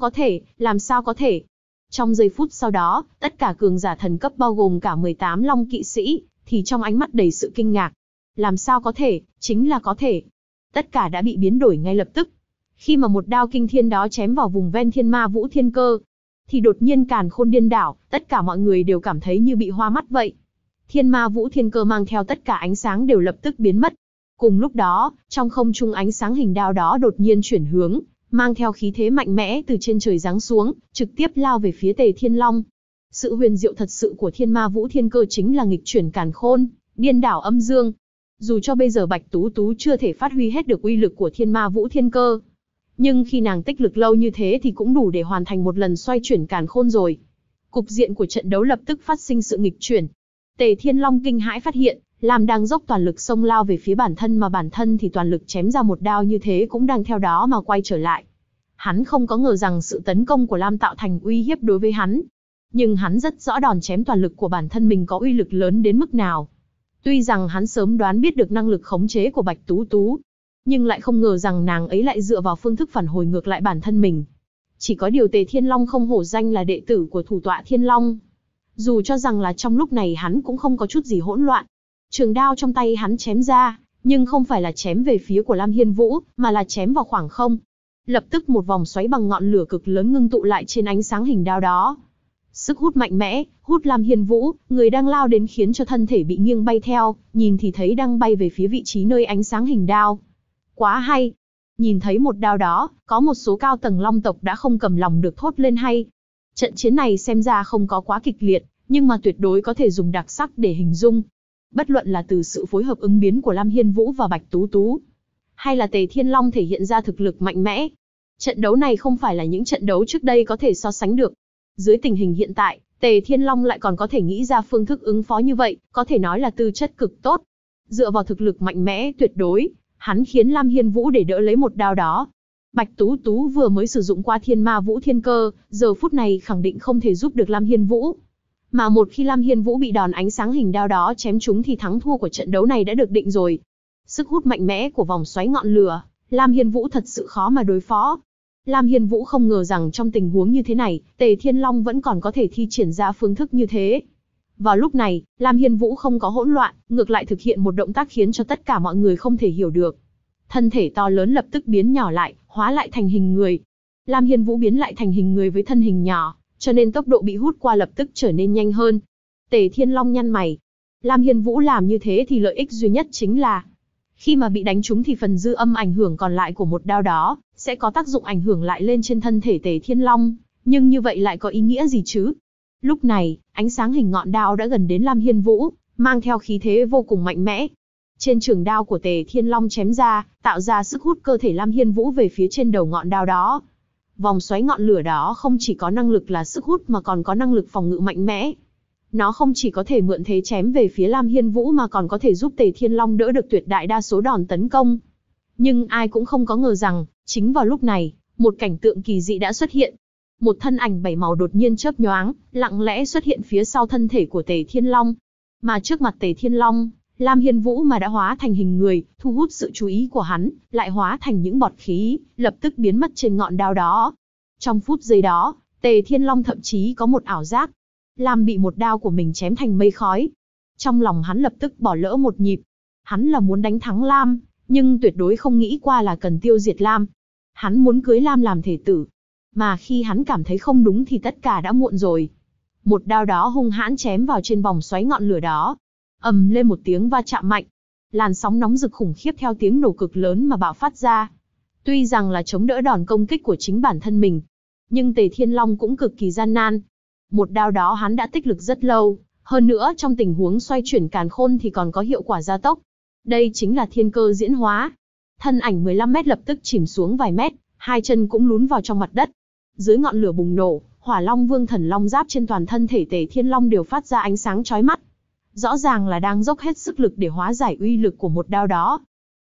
có thể? Trong giây phút sau đó, tất cả cường giả thần cấp bao gồm cả 18 Long kỵ sĩ, thì trong ánh mắt đầy sự kinh ngạc. Làm sao có thể, chính là có thể. Tất cả đã bị biến đổi ngay lập tức. Khi mà một đao kinh thiên đó chém vào vùng ven Thiên Ma Vũ Thiên Cơ, thì đột nhiên càn khôn điên đảo, tất cả mọi người đều cảm thấy như bị hoa mắt vậy. Thiên Ma Vũ Thiên Cơ mang theo tất cả ánh sáng đều lập tức biến mất. Cùng lúc đó, trong không trung ánh sáng hình đao đó đột nhiên chuyển hướng, mang theo khí thế mạnh mẽ từ trên trời giáng xuống, trực tiếp lao về phía Tề Thiên Long. Sự huyền diệu thật sự của Thiên Ma Vũ Thiên Cơ chính là nghịch chuyển càn khôn, điên đảo âm dương. Dù cho bây giờ Bạch Tú Tú chưa thể phát huy hết được uy lực của Thiên Ma Vũ Thiên Cơ, nhưng khi nàng tích lực lâu như thế thì cũng đủ để hoàn thành một lần xoay chuyển càn khôn rồi. Cục diện của trận đấu lập tức phát sinh sự nghịch chuyển. Tề Thiên Long kinh hãi phát hiện, Lam đang dốc toàn lực xông lao về phía bản thân mà bản thân thì toàn lực chém ra một đao như thế cũng đang theo đó mà quay trở lại. Hắn không có ngờ rằng sự tấn công của Lam tạo thành uy hiếp đối với hắn. Nhưng hắn rất rõ đòn chém toàn lực của bản thân mình có uy lực lớn đến mức nào. Tuy rằng hắn sớm đoán biết được năng lực khống chế của Bạch Tú Tú, nhưng lại không ngờ rằng nàng ấy lại dựa vào phương thức phản hồi ngược lại bản thân mình. Chỉ có điều Tề Thiên Long không hổ danh là đệ tử của thủ tọa Thiên Long. Dù cho rằng là trong lúc này hắn cũng không có chút gì hỗn loạn. Trường đao trong tay hắn chém ra, nhưng không phải là chém về phía của Lam Hiên Vũ, mà là chém vào khoảng không. Lập tức một vòng xoáy bằng ngọn lửa cực lớn ngưng tụ lại trên ánh sáng hình đao đó. Sức hút mạnh mẽ, hút Lam Hiên Vũ, người đang lao đến khiến cho thân thể bị nghiêng bay theo, nhìn thì thấy đang bay về phía vị trí nơi ánh sáng hình đao. Quá hay! Nhìn thấy một đao đó, có một số cao tầng Long tộc đã không cầm lòng được thốt lên hay. Trận chiến này xem ra không có quá kịch liệt, nhưng mà tuyệt đối có thể dùng đặc sắc để hình dung. Bất luận là từ sự phối hợp ứng biến của Lam Hiên Vũ và Bạch Tú Tú, hay là Tề Thiên Long thể hiện ra thực lực mạnh mẽ. Trận đấu này không phải là những trận đấu trước đây có thể so sánh được. Dưới tình hình hiện tại, Tề Thiên Long lại còn có thể nghĩ ra phương thức ứng phó như vậy, có thể nói là tư chất cực tốt. Dựa vào thực lực mạnh mẽ tuyệt đối, hắn khiến Lam Hiên Vũ để đỡ lấy một đao đó. Bạch Tú Tú vừa mới sử dụng qua Thiên Ma Vũ Thiên Cơ, giờ phút này khẳng định không thể giúp được Lam Hiên Vũ. Mà một khi Lam Hiên Vũ bị đòn ánh sáng hình đao đó chém trúng thì thắng thua của trận đấu này đã được định rồi. Sức hút mạnh mẽ của vòng xoáy ngọn lửa, Lam Hiên Vũ thật sự khó mà đối phó. Lam Hiên Vũ không ngờ rằng trong tình huống như thế này, Tề Thiên Long vẫn còn có thể thi triển ra phương thức như thế. Vào lúc này, Lam Hiên Vũ không có hỗn loạn, ngược lại thực hiện một động tác khiến cho tất cả mọi người không thể hiểu được. Thân thể to lớn lập tức biến nhỏ lại, hóa lại thành hình người. Lam Hiên Vũ biến lại thành hình người với thân hình nhỏ, cho nên tốc độ bị hút qua lập tức trở nên nhanh hơn. Tề Thiên Long nhăn mày. Lam Hiên Vũ làm như thế thì lợi ích duy nhất chính là khi mà bị đánh trúng thì phần dư âm ảnh hưởng còn lại của một đao đó sẽ có tác dụng ảnh hưởng lại lên trên thân thể Tề Thiên Long, nhưng như vậy lại có ý nghĩa gì chứ? Lúc này, ánh sáng hình ngọn đao đã gần đến Lam Hiên Vũ, mang theo khí thế vô cùng mạnh mẽ. Trên trường đao của Tề Thiên Long chém ra, tạo ra sức hút cơ thể Lam Hiên Vũ về phía trên đầu ngọn đao đó. Vòng xoáy ngọn lửa đó không chỉ có năng lực là sức hút mà còn có năng lực phòng ngự mạnh mẽ. Nó không chỉ có thể mượn thế chém về phía Lam Hiên Vũ mà còn có thể giúp Tề Thiên Long đỡ được tuyệt đại đa số đòn tấn công. Nhưng ai cũng không có ngờ rằng, chính vào lúc này, một cảnh tượng kỳ dị đã xuất hiện. Một thân ảnh bảy màu đột nhiên chớp nhoáng, lặng lẽ xuất hiện phía sau thân thể của Tề Thiên Long. Mà trước mặt Tề Thiên Long, Lam Hiên Vũ mà đã hóa thành hình người, thu hút sự chú ý của hắn, lại hóa thành những bọt khí, lập tức biến mất trên ngọn đao đó. Trong phút giây đó, Tề Thiên Long thậm chí có một ảo giác. Lam bị một đao của mình chém thành mây khói. Trong lòng hắn lập tức bỏ lỡ một nhịp. Hắn là muốn đánh thắng Lam, nhưng tuyệt đối không nghĩ qua là cần tiêu diệt Lam. Hắn muốn cưới Lam làm thể tử. Mà khi hắn cảm thấy không đúng thì tất cả đã muộn rồi. Một đao đó hung hãn chém vào trên vòng xoáy ngọn lửa đó. Ầm lên một tiếng va chạm mạnh. Làn sóng nóng rực khủng khiếp theo tiếng nổ cực lớn mà bạo phát ra. Tuy rằng là chống đỡ đòn công kích của chính bản thân mình, nhưng Tề Thiên Long cũng cực kỳ gian nan. Một đao đó hắn đã tích lực rất lâu, hơn nữa trong tình huống xoay chuyển càn khôn thì còn có hiệu quả gia tốc. Đây chính là thiên cơ diễn hóa. Thân ảnh 15 mét lập tức chìm xuống vài mét, hai chân cũng lún vào trong mặt đất. Dưới ngọn lửa bùng nổ, Hỏa Long Vương Thần Long giáp trên toàn thân thể Tề Thiên Long đều phát ra ánh sáng chói mắt. Rõ ràng là đang dốc hết sức lực để hóa giải uy lực của một đao đó.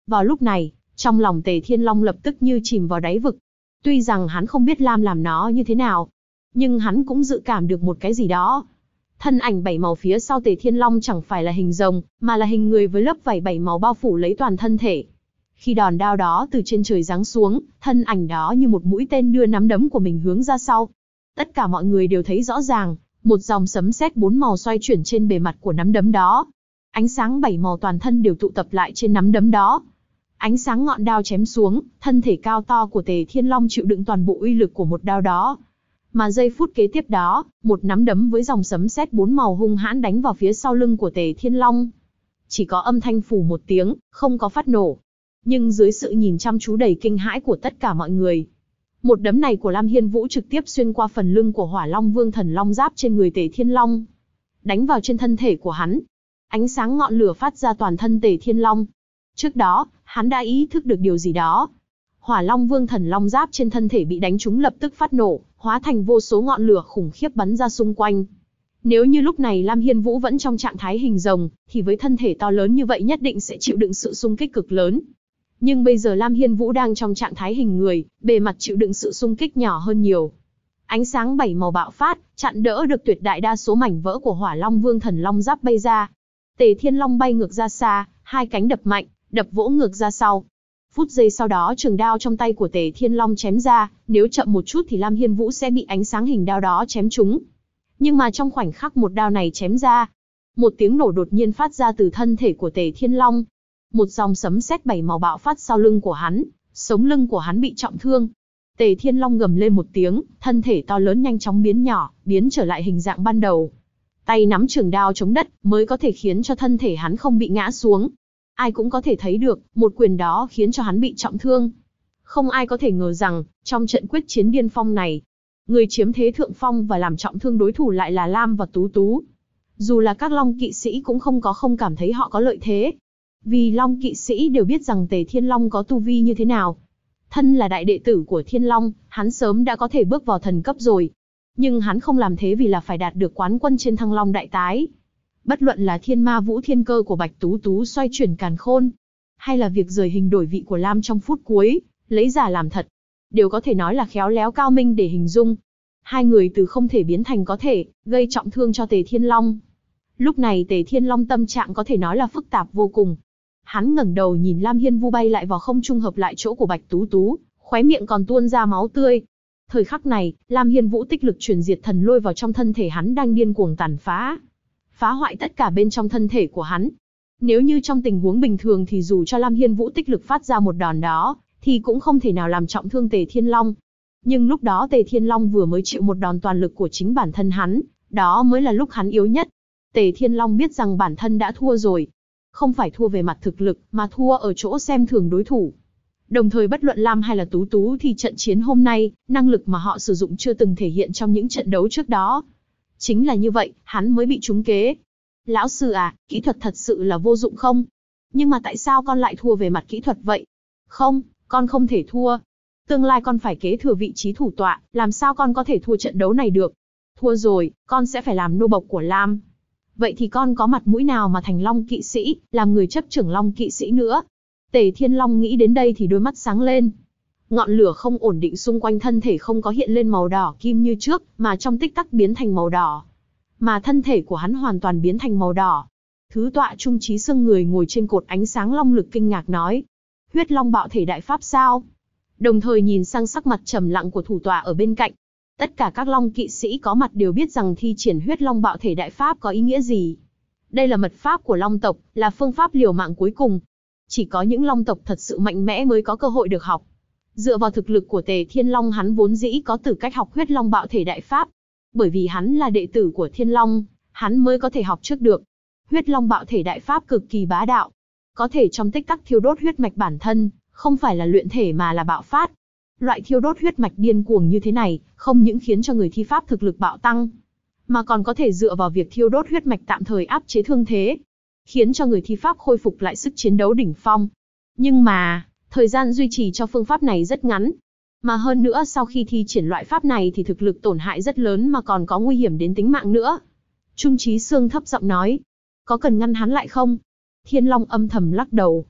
Vào lúc này, trong lòng Tề Thiên Long lập tức như chìm vào đáy vực. Tuy rằng hắn không biết Lam làm nó như thế nào, nhưng hắn cũng dự cảm được một cái gì đó. Thân ảnh 7 màu phía sau Tề Thiên Long chẳng phải là hình rồng, mà là hình người với lớp vảy 7 màu bao phủ lấy toàn thân thể. Khi đòn đao đó từ trên trời giáng xuống, thân ảnh đó như một mũi tên đưa nắm đấm của mình hướng ra sau. Tất cả mọi người đều thấy rõ ràng, một dòng sấm sét 4 màu xoay chuyển trên bề mặt của nắm đấm đó. Ánh sáng 7 màu toàn thân đều tụ tập lại trên nắm đấm đó. Ánh sáng ngọn đao chém xuống, thân thể cao to của Tề Thiên Long chịu đựng toàn bộ uy lực của một đao đó. Mà giây phút kế tiếp đó, một nắm đấm với dòng sấm sét 4 màu hung hãn đánh vào phía sau lưng của Tề Thiên Long. Chỉ có âm thanh phù một tiếng, không có phát nổ. Nhưng dưới sự nhìn chăm chú đầy kinh hãi của tất cả mọi người, một đấm này của Lam Hiên Vũ trực tiếp xuyên qua phần lưng của Hỏa Long Vương Thần Long Giáp trên người Tề Thiên Long, đánh vào trên thân thể của hắn. Ánh sáng ngọn lửa phát ra toàn thân Tề Thiên Long. Trước đó, hắn đã ý thức được điều gì đó. Hỏa Long Vương Thần Long Giáp trên thân thể bị đánh trúng lập tức phát nổ, hóa thành vô số ngọn lửa khủng khiếp bắn ra xung quanh. Nếu như lúc này Lam Hiên Vũ vẫn trong trạng thái hình rồng, thì với thân thể to lớn như vậy nhất định sẽ chịu đựng sự xung kích cực lớn. Nhưng bây giờ Lam Hiên Vũ đang trong trạng thái hình người, bề mặt chịu đựng sự xung kích nhỏ hơn nhiều. Ánh sáng 7 màu bạo phát, chặn đỡ được tuyệt đại đa số mảnh vỡ của Hỏa Long Vương Thần Long Giáp bay ra. Tề Thiên Long bay ngược ra xa, hai cánh đập mạnh, đập vỗ ngược ra sau. Phút giây sau đó trường đao trong tay của Tề Thiên Long chém ra, nếu chậm một chút thì Lam Hiên Vũ sẽ bị ánh sáng hình đao đó chém trúng. Nhưng mà trong khoảnh khắc một đao này chém ra, một tiếng nổ đột nhiên phát ra từ thân thể của Tề Thiên Long. Một dòng sấm sét 7 màu bạo phát sau lưng của hắn, sống lưng của hắn bị trọng thương. Tề Thiên Long gầm lên một tiếng, thân thể to lớn nhanh chóng biến nhỏ, biến trở lại hình dạng ban đầu. Tay nắm trường đao chống đất mới có thể khiến cho thân thể hắn không bị ngã xuống. Ai cũng có thể thấy được, một quyền đó khiến cho hắn bị trọng thương. Không ai có thể ngờ rằng, trong trận quyết chiến điên phong này, người chiếm thế thượng phong và làm trọng thương đối thủ lại là Lam và Tú Tú. Dù là các Long kỵ sĩ cũng không cảm thấy họ có lợi thế. Vì Long kỵ sĩ đều biết rằng Tề Thiên Long có tu vi như thế nào. Thân là đại đệ tử của Thiên Long, hắn sớm đã có thể bước vào thần cấp rồi. Nhưng hắn không làm thế vì là phải đạt được quán quân trên Thăng Long Đại Tái. Bất luận là Thiên Ma Vũ Thiên Cơ của Bạch Tú Tú xoay chuyển càn khôn, hay là việc rời hình đổi vị của Lam trong phút cuối, lấy giả làm thật, đều có thể nói là khéo léo cao minh để hình dung. Hai người từ không thể biến thành có thể, gây trọng thương cho Tề Thiên Long. Lúc này Tề Thiên Long tâm trạng có thể nói là phức tạp vô cùng. Hắn ngẩng đầu nhìn Lam Hiên Vũ bay lại vào không trung hợp lại chỗ của Bạch Tú Tú, khóe miệng còn tuôn ra máu tươi. Thời khắc này, Lam Hiên Vũ tích lực truyền diệt thần lôi vào trong thân thể hắn đang điên cuồng tàn phá, phá hoại tất cả bên trong thân thể của hắn. Nếu như trong tình huống bình thường thì dù cho Lam Hiên Vũ tích lực phát ra một đòn đó, thì cũng không thể nào làm trọng thương Tề Thiên Long. Nhưng lúc đó Tề Thiên Long vừa mới chịu một đòn toàn lực của chính bản thân hắn, đó mới là lúc hắn yếu nhất. Tề Thiên Long biết rằng bản thân đã thua rồi. Không phải thua về mặt thực lực, mà thua ở chỗ xem thường đối thủ. Đồng thời bất luận Lam hay là Tú Tú thì trận chiến hôm nay, năng lực mà họ sử dụng chưa từng thể hiện trong những trận đấu trước đó. Chính là như vậy, hắn mới bị trúng kế. Lão sư à, kỹ thuật thật sự là vô dụng không? Nhưng mà tại sao con lại thua về mặt kỹ thuật vậy? Không, con không thể thua. Tương lai con phải kế thừa vị trí thủ tọa, làm sao con có thể thua trận đấu này được? Thua rồi, con sẽ phải làm nô bộc của Lam. Vậy thì con có mặt mũi nào mà thành Long kỵ sĩ, làm người chấp trưởng Long kỵ sĩ nữa? Tề Thiên Long nghĩ đến đây thì đôi mắt sáng lên. Ngọn lửa không ổn định xung quanh thân thể không có hiện lên màu đỏ kim như trước, mà trong tích tắc biến thành màu đỏ. Mà thân thể của hắn hoàn toàn biến thành màu đỏ. Thứ tọa Trung Chí Sương người ngồi trên cột ánh sáng long lực kinh ngạc nói. Huyết Long bạo thể đại pháp sao? Đồng thời nhìn sang sắc mặt trầm lặng của thủ tọa ở bên cạnh. Tất cả các Long kỵ sĩ có mặt đều biết rằng thi triển Huyết Long bạo thể đại pháp có ý nghĩa gì. Đây là mật pháp của Long tộc, là phương pháp liều mạng cuối cùng. Chỉ có những Long tộc thật sự mạnh mẽ mới có cơ hội được học. Dựa vào thực lực của Tề Thiên Long, hắn vốn dĩ có tư cách học Huyết Long bạo thể đại pháp. Bởi vì hắn là đệ tử của Thiên Long, hắn mới có thể học trước được. Huyết Long bạo thể đại pháp cực kỳ bá đạo. Có thể trong tích tắc thiêu đốt huyết mạch bản thân, không phải là luyện thể mà là bạo phát. Loại thiêu đốt huyết mạch điên cuồng như thế này, không những khiến cho người thi pháp thực lực bạo tăng, mà còn có thể dựa vào việc thiêu đốt huyết mạch tạm thời áp chế thương thế, khiến cho người thi pháp khôi phục lại sức chiến đấu đỉnh phong. Nhưng mà, thời gian duy trì cho phương pháp này rất ngắn. Mà hơn nữa sau khi thi triển loại pháp này thì thực lực tổn hại rất lớn mà còn có nguy hiểm đến tính mạng nữa. Trung Chí Sương thấp giọng nói, có cần ngăn hắn lại không? Thiên Long âm thầm lắc đầu.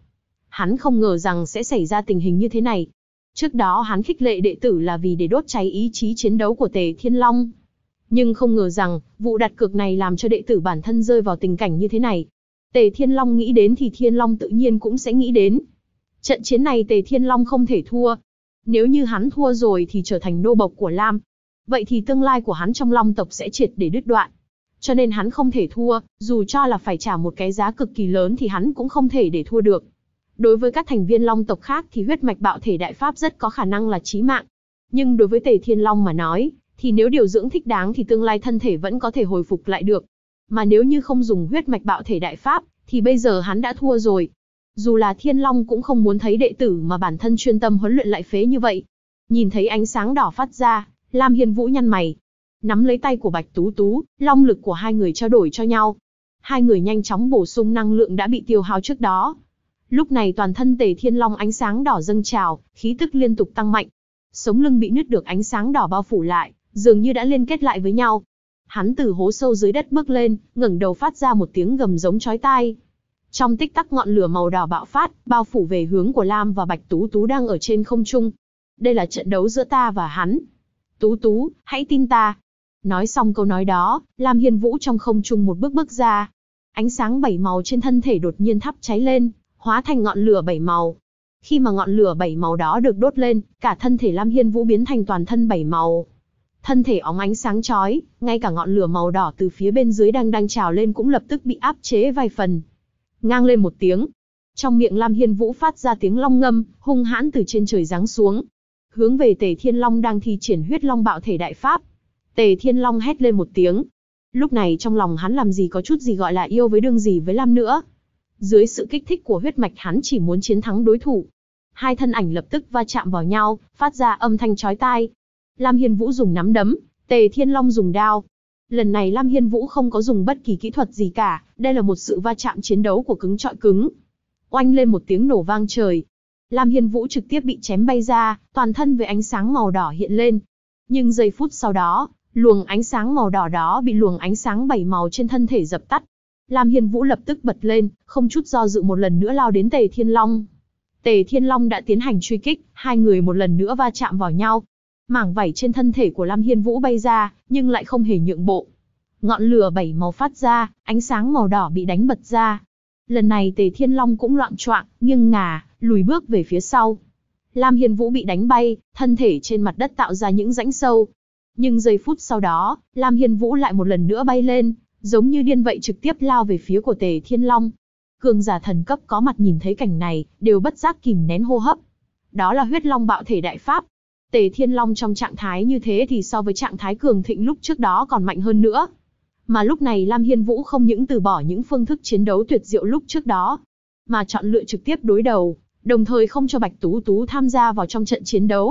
Hắn không ngờ rằng sẽ xảy ra tình hình như thế này. Trước đó hắn khích lệ đệ tử là vì để đốt cháy ý chí chiến đấu của Tề Thiên Long. Nhưng không ngờ rằng, vụ đặt cược này làm cho đệ tử bản thân rơi vào tình cảnh như thế này. Tề Thiên Long nghĩ đến thì Thiên Long tự nhiên cũng sẽ nghĩ đến. Trận chiến này Tề Thiên Long không thể thua. Nếu như hắn thua rồi thì trở thành nô bộc của Lam. Vậy thì tương lai của hắn trong Long tộc sẽ triệt để đứt đoạn. Cho nên hắn không thể thua, dù cho là phải trả một cái giá cực kỳ lớn thì hắn cũng không thể để thua được. Đối với các thành viên Long tộc khác thì huyết mạch bạo thể đại pháp rất có khả năng là chí mạng. Nhưng đối với Tề Thiên Long mà nói, thì nếu điều dưỡng thích đáng thì tương lai thân thể vẫn có thể hồi phục lại được. Mà nếu như không dùng huyết mạch bạo thể đại pháp, thì bây giờ hắn đã thua rồi. Dù là Thiên Long cũng không muốn thấy đệ tử mà bản thân chuyên tâm huấn luyện lại phế như vậy. Nhìn thấy ánh sáng đỏ phát ra, Lam Hiên Vũ nhăn mày. Nắm lấy tay của Bạch Tú Tú, long lực của hai người trao đổi cho nhau. Hai người nhanh chóng bổ sung năng lượng đã bị tiêu hao trước đó. Lúc này toàn thân Tề Thiên Long ánh sáng đỏ dâng trào, khí tức liên tục tăng mạnh. Sống lưng bị nứt được ánh sáng đỏ bao phủ lại, dường như đã liên kết lại với nhau. Hắn từ hố sâu dưới đất bước lên, ngẩng đầu phát ra một tiếng gầm giống chói tai. Trong tích tắc ngọn lửa màu đỏ bạo phát, bao phủ về hướng của Lam và Bạch Tú Tú đang ở trên không trung. Đây là trận đấu giữa ta và hắn. Tú Tú, hãy tin ta. Nói xong câu nói đó, Lam Hiên Vũ trong không trung một bước bước ra. Ánh sáng 7 màu trên thân thể đột nhiên thắp cháy lên, hóa thành ngọn lửa 7 màu. Khi mà ngọn lửa 7 màu đó được đốt lên, cả thân thể Lam Hiên Vũ biến thành toàn thân 7 màu. Thân thể óng ánh sáng chói, ngay cả ngọn lửa màu đỏ từ phía bên dưới đang trào lên cũng lập tức bị áp chế vài phần. Ngang lên một tiếng. Trong miệng Lam Hiên Vũ phát ra tiếng long ngâm, hung hãn từ trên trời giáng xuống. Hướng về Tề Thiên Long đang thi triển huyết long bạo thể đại pháp. Tề Thiên Long hét lên một tiếng. Lúc này trong lòng hắn làm gì có chút gì gọi là yêu với đương gì với Lam nữa. Dưới sự kích thích của huyết mạch hắn chỉ muốn chiến thắng đối thủ. Hai thân ảnh lập tức va chạm vào nhau, phát ra âm thanh chói tai. Lam Hiên Vũ dùng nắm đấm, Tề Thiên Long dùng đao. Lần này Lam Hiên Vũ không có dùng bất kỳ kỹ thuật gì cả, đây là một sự va chạm chiến đấu của cứng chọi cứng. Oanh lên một tiếng nổ vang trời. Lam Hiên Vũ trực tiếp bị chém bay ra, toàn thân với ánh sáng màu đỏ hiện lên. Nhưng giây phút sau đó, luồng ánh sáng màu đỏ đó bị luồng ánh sáng 7 màu trên thân thể dập tắt. Lam Hiên Vũ lập tức bật lên, không chút do dự một lần nữa lao đến Tề Thiên Long. Tề Thiên Long đã tiến hành truy kích, hai người một lần nữa va chạm vào nhau. Mảng vảy trên thân thể của Lam Hiên Vũ bay ra, nhưng lại không hề nhượng bộ. Ngọn lửa 7 màu phát ra, ánh sáng màu đỏ bị đánh bật ra. Lần này Tề Thiên Long cũng loạng choạng, nghiêng ngả, lùi bước về phía sau. Lam Hiên Vũ bị đánh bay, thân thể trên mặt đất tạo ra những rãnh sâu. Nhưng giây phút sau đó, Lam Hiên Vũ lại một lần nữa bay lên, giống như điên vậy trực tiếp lao về phía của Tề Thiên Long. Cường giả thần cấp có mặt nhìn thấy cảnh này, đều bất giác kìm nén hô hấp. Đó là huyết long bạo thể đại pháp. Tề Thiên Long trong trạng thái như thế thì so với trạng thái cường thịnh lúc trước đó còn mạnh hơn nữa. Mà lúc này Lam Hiên Vũ không những từ bỏ những phương thức chiến đấu tuyệt diệu lúc trước đó, mà chọn lựa trực tiếp đối đầu, đồng thời không cho Bạch Tú Tú tham gia vào trong trận chiến đấu.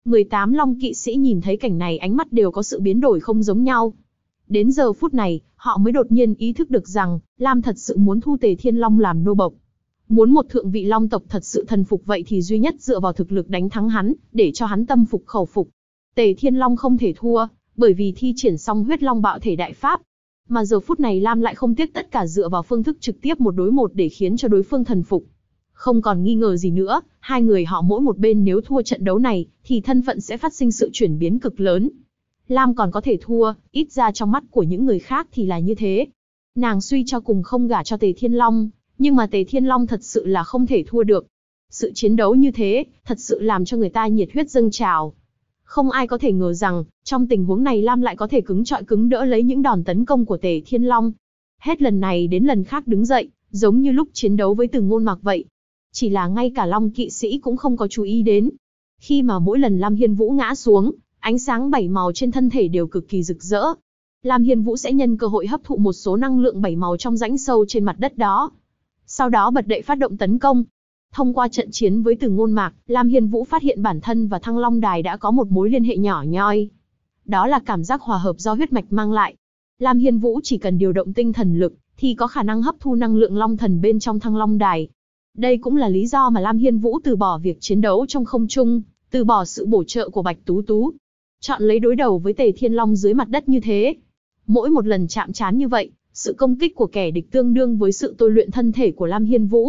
18 Long kỵ sĩ nhìn thấy cảnh này ánh mắt đều có sự biến đổi không giống nhau. Đến giờ phút này, họ mới đột nhiên ý thức được rằng, Lam thật sự muốn thu Tề Thiên Long làm nô bộc. Muốn một thượng vị Long tộc thật sự thần phục vậy thì duy nhất dựa vào thực lực đánh thắng hắn, để cho hắn tâm phục khẩu phục. Tề Thiên Long không thể thua, bởi vì thi triển xong huyết long bạo thể đại pháp. Mà giờ phút này Lam lại không tiếc tất cả dựa vào phương thức trực tiếp một đối một để khiến cho đối phương thần phục. Không còn nghi ngờ gì nữa, hai người họ mỗi một bên nếu thua trận đấu này, thì thân phận sẽ phát sinh sự chuyển biến cực lớn. Lam còn có thể thua, ít ra trong mắt của những người khác thì là như thế. Nàng suy cho cùng không gả cho Tề Thiên Long, nhưng mà Tề Thiên Long thật sự là không thể thua được. Sự chiến đấu như thế, thật sự làm cho người ta nhiệt huyết dâng trào. Không ai có thể ngờ rằng, trong tình huống này Lam lại có thể cứng trọi cứng đỡ lấy những đòn tấn công của Tề Thiên Long. Hết lần này đến lần khác đứng dậy, giống như lúc chiến đấu với Từ Ngôn Mạc vậy. Chỉ là ngay cả Long kỵ sĩ cũng không có chú ý đến. Khi mà mỗi lần Lam Hiên Vũ ngã xuống, ánh sáng 7 màu trên thân thể đều cực kỳ rực rỡ. Lam Hiên Vũ sẽ nhân cơ hội hấp thụ một số năng lượng 7 màu trong rãnh sâu trên mặt đất đó. Sau đó bật đậy phát động tấn công. Thông qua trận chiến với Từ Ngôn Mạc, Lam Hiên Vũ phát hiện bản thân và Thăng Long Đài đã có một mối liên hệ nhỏ nhoi. Đó là cảm giác hòa hợp do huyết mạch mang lại. Lam Hiên Vũ chỉ cần điều động tinh thần lực, thì có khả năng hấp thu năng lượng Long Thần bên trong Thăng Long Đài. Đây cũng là lý do mà Lam Hiên Vũ từ bỏ việc chiến đấu trong không trung, từ bỏ sự bổ trợ của Bạch Tú Tú. Chọn lấy đối đầu với Tề Thiên Long dưới mặt đất như thế. Mỗi một lần chạm trán như vậy, sự công kích của kẻ địch tương đương với sự tôi luyện thân thể của Lam Hiên Vũ.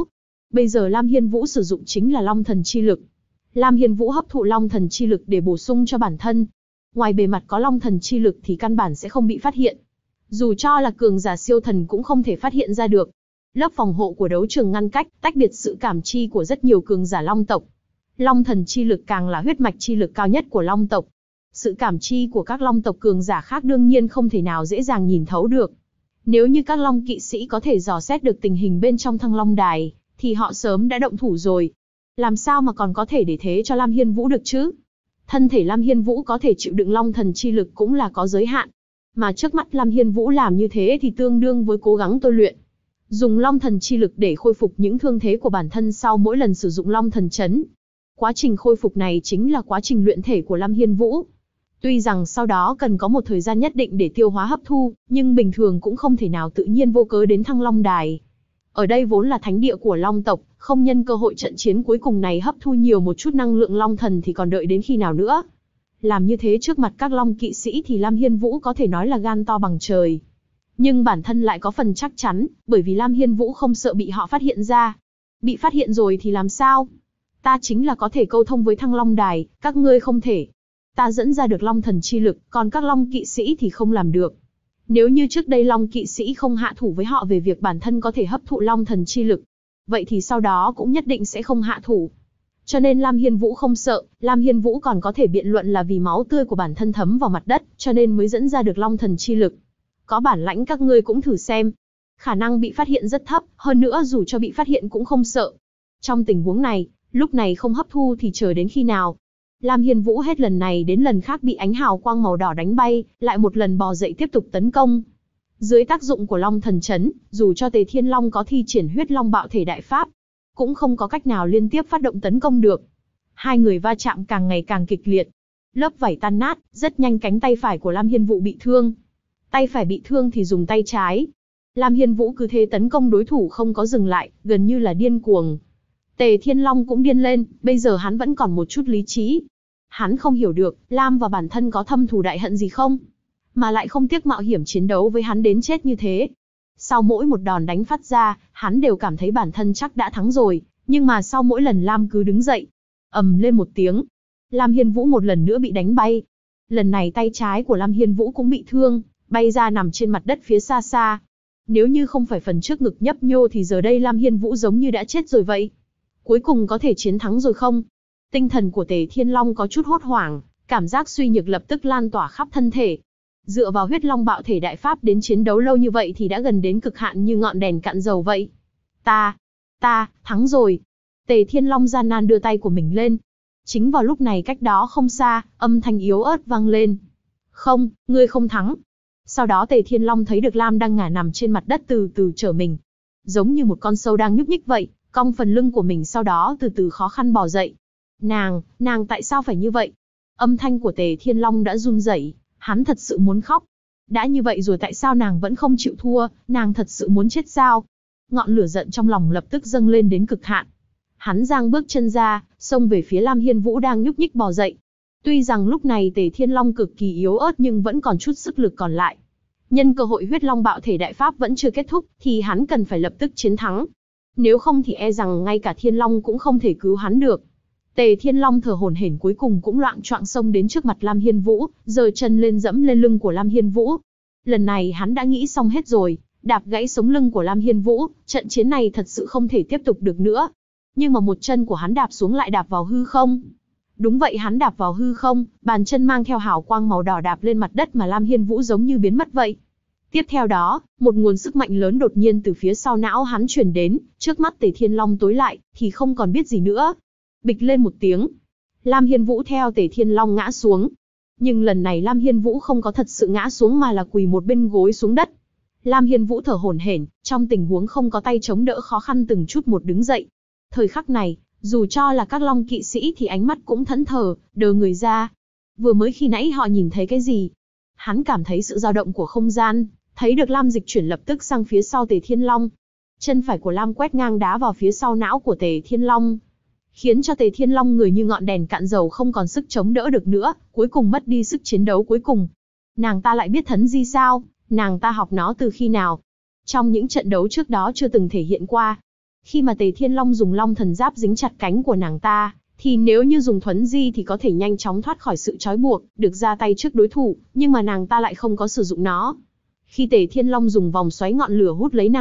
Bây giờ Lam Hiên Vũ sử dụng chính là Long Thần chi lực. Lam Hiên Vũ hấp thụ Long Thần chi lực để bổ sung cho bản thân. Ngoài bề mặt có Long Thần chi lực thì căn bản sẽ không bị phát hiện. Dù cho là cường giả siêu thần cũng không thể phát hiện ra được. Lớp phòng hộ của đấu trường ngăn cách, tách biệt sự cảm chi của rất nhiều cường giả Long tộc. Long Thần chi lực càng là huyết mạch chi lực cao nhất của Long tộc. Sự cảm chi của các Long tộc cường giả khác đương nhiên không thể nào dễ dàng nhìn thấu được. Nếu như các Long kỵ sĩ có thể dò xét được tình hình bên trong Thăng Long Đài, thì họ sớm đã động thủ rồi. Làm sao mà còn có thể để thế cho Lam Hiên Vũ được chứ? Thân thể Lam Hiên Vũ có thể chịu đựng Long Thần chi lực cũng là có giới hạn. Mà trước mắt Lam Hiên Vũ làm như thế thì tương đương với cố gắng tôi luyện. Dùng Long Thần chi lực để khôi phục những thương thế của bản thân sau mỗi lần sử dụng Long Thần chấn. Quá trình khôi phục này chính là quá trình luyện thể của Lam Hiên Vũ. Tuy rằng sau đó cần có một thời gian nhất định để tiêu hóa hấp thu, nhưng bình thường cũng không thể nào tự nhiên vô cớ đến Thăng Long Đài. Ở đây vốn là thánh địa của Long tộc, không nhân cơ hội trận chiến cuối cùng này hấp thu nhiều một chút năng lượng Long Thần thì còn đợi đến khi nào nữa. Làm như thế trước mặt các Long kỵ sĩ thì Lam Hiên Vũ có thể nói là gan to bằng trời. Nhưng bản thân lại có phần chắc chắn, bởi vì Lam Hiên Vũ không sợ bị họ phát hiện ra. Bị phát hiện rồi thì làm sao? Ta chính là có thể câu thông với Thăng Long Đài, các ngươi không thể. Ta dẫn ra được Long Thần chi lực, còn các Long kỵ sĩ thì không làm được. Nếu như trước đây Long kỵ sĩ không hạ thủ với họ về việc bản thân có thể hấp thụ Long Thần chi lực, vậy thì sau đó cũng nhất định sẽ không hạ thủ. Cho nên Lam Hiên Vũ không sợ, Lam Hiên Vũ còn có thể biện luận là vì máu tươi của bản thân thấm vào mặt đất, cho nên mới dẫn ra được Long Thần chi lực. Có bản lãnh các ngươi cũng thử xem. Khả năng bị phát hiện rất thấp, hơn nữa dù cho bị phát hiện cũng không sợ. Trong tình huống này, lúc này không hấp thu thì chờ đến khi nào? Lam Hiên Vũ hết lần này đến lần khác bị ánh hào quang màu đỏ đánh bay, lại một lần bò dậy tiếp tục tấn công. Dưới tác dụng của Long Thần chấn, dù cho Tề Thiên Long có thi triển huyết long bạo thể đại pháp, cũng không có cách nào liên tiếp phát động tấn công được. Hai người va chạm càng ngày càng kịch liệt. Lớp vảy tan nát, rất nhanh cánh tay phải của Lam Hiên Vũ bị thương. Tay phải bị thương thì dùng tay trái. Lam Hiên Vũ cứ thế tấn công đối thủ không có dừng lại, gần như là điên cuồng. Tề Thiên Long cũng điên lên, bây giờ hắn vẫn còn một chút lý trí. Hắn không hiểu được, Lam và bản thân có thâm thù đại hận gì không? Mà lại không tiếc mạo hiểm chiến đấu với hắn đến chết như thế. Sau mỗi một đòn đánh phát ra, hắn đều cảm thấy bản thân chắc đã thắng rồi, nhưng mà sau mỗi lần Lam cứ đứng dậy, ầm lên một tiếng. Lam Hiên Vũ một lần nữa bị đánh bay. Lần này tay trái của Lam Hiên Vũ cũng bị thương, bay ra nằm trên mặt đất phía xa xa. Nếu như không phải phần trước ngực nhấp nhô thì giờ đây Lam Hiên Vũ giống như đã chết rồi vậy. Cuối cùng có thể chiến thắng rồi không? Tinh thần của Tề Thiên Long có chút hốt hoảng, cảm giác suy nhược lập tức lan tỏa khắp thân thể. Dựa vào huyết long bạo thể đại pháp đến chiến đấu lâu như vậy thì đã gần đến cực hạn như ngọn đèn cạn dầu vậy. Ta, thắng rồi. Tề Thiên Long gian nan đưa tay của mình lên. Chính vào lúc này cách đó không xa, âm thanh yếu ớt vang lên. Không, ngươi không thắng. Sau đó Tề Thiên Long thấy được Lam đang ngả nằm trên mặt đất từ từ trở mình. Giống như một con sâu đang nhúc nhích vậy, cong phần lưng của mình sau đó từ từ khó khăn bò dậy. Nàng tại sao phải như vậy? Âm thanh của Tề Thiên Long đã run rẩy, hắn thật sự muốn khóc. Đã như vậy rồi tại sao nàng vẫn không chịu thua, nàng thật sự muốn chết sao? Ngọn lửa giận trong lòng lập tức dâng lên đến cực hạn. Hắn giang bước chân ra, xông về phía Lam Hiên Vũ đang nhúc nhích bò dậy. Tuy rằng lúc này Tề Thiên Long cực kỳ yếu ớt nhưng vẫn còn chút sức lực còn lại. Nhân cơ hội huyết long bạo thể đại pháp vẫn chưa kết thúc, thì hắn cần phải lập tức chiến thắng. Nếu không thì e rằng ngay cả Thiên Long cũng không thể cứu hắn được. Tề Thiên Long thở hổn hển cuối cùng cũng loạng choạng xông đến trước mặt Lam Hiên Vũ, giơ chân lên dẫm lên lưng của Lam Hiên Vũ. Lần này hắn đã nghĩ xong hết rồi, đạp gãy sống lưng của Lam Hiên Vũ, trận chiến này thật sự không thể tiếp tục được nữa. Nhưng mà một chân của hắn đạp xuống lại đạp vào hư không. Đúng vậy, hắn đạp vào hư không, bàn chân mang theo hào quang màu đỏ đạp lên mặt đất mà Lam Hiên Vũ giống như biến mất vậy. Tiếp theo đó, một nguồn sức mạnh lớn đột nhiên từ phía sau não hắn truyền đến, trước mắt Tề Thiên Long tối lại, thì không còn biết gì nữa. Bịch lên một tiếng, Lam Hiên Vũ theo Tề Thiên Long ngã xuống. Nhưng lần này Lam Hiên Vũ không có thật sự ngã xuống mà là quỳ một bên gối xuống đất. Lam Hiên Vũ thở hổn hển, trong tình huống không có tay chống đỡ khó khăn từng chút một đứng dậy. Thời khắc này, dù cho là các Long kỵ sĩ thì ánh mắt cũng thẫn thờ, đờ người ra. Vừa mới khi nãy họ nhìn thấy cái gì? Hắn cảm thấy sự dao động của không gian, thấy được Lam dịch chuyển lập tức sang phía sau Tề Thiên Long. Chân phải của Lam quét ngang đá vào phía sau não của Tề Thiên Long, khiến cho Tề Thiên Long người như ngọn đèn cạn dầu không còn sức chống đỡ được nữa, cuối cùng mất đi sức chiến đấu cuối cùng. Nàng ta lại biết Thấn Di sao? Nàng ta học nó từ khi nào? Trong những trận đấu trước đó chưa từng thể hiện qua. Khi mà Tề Thiên Long dùng Long Thần Giáp dính chặt cánh của nàng ta, thì nếu như dùng thuấn di thì có thể nhanh chóng thoát khỏi sự trói buộc, được ra tay trước đối thủ, nhưng mà nàng ta lại không có sử dụng nó. Khi Tề Thiên Long dùng vòng xoáy ngọn lửa hút lấy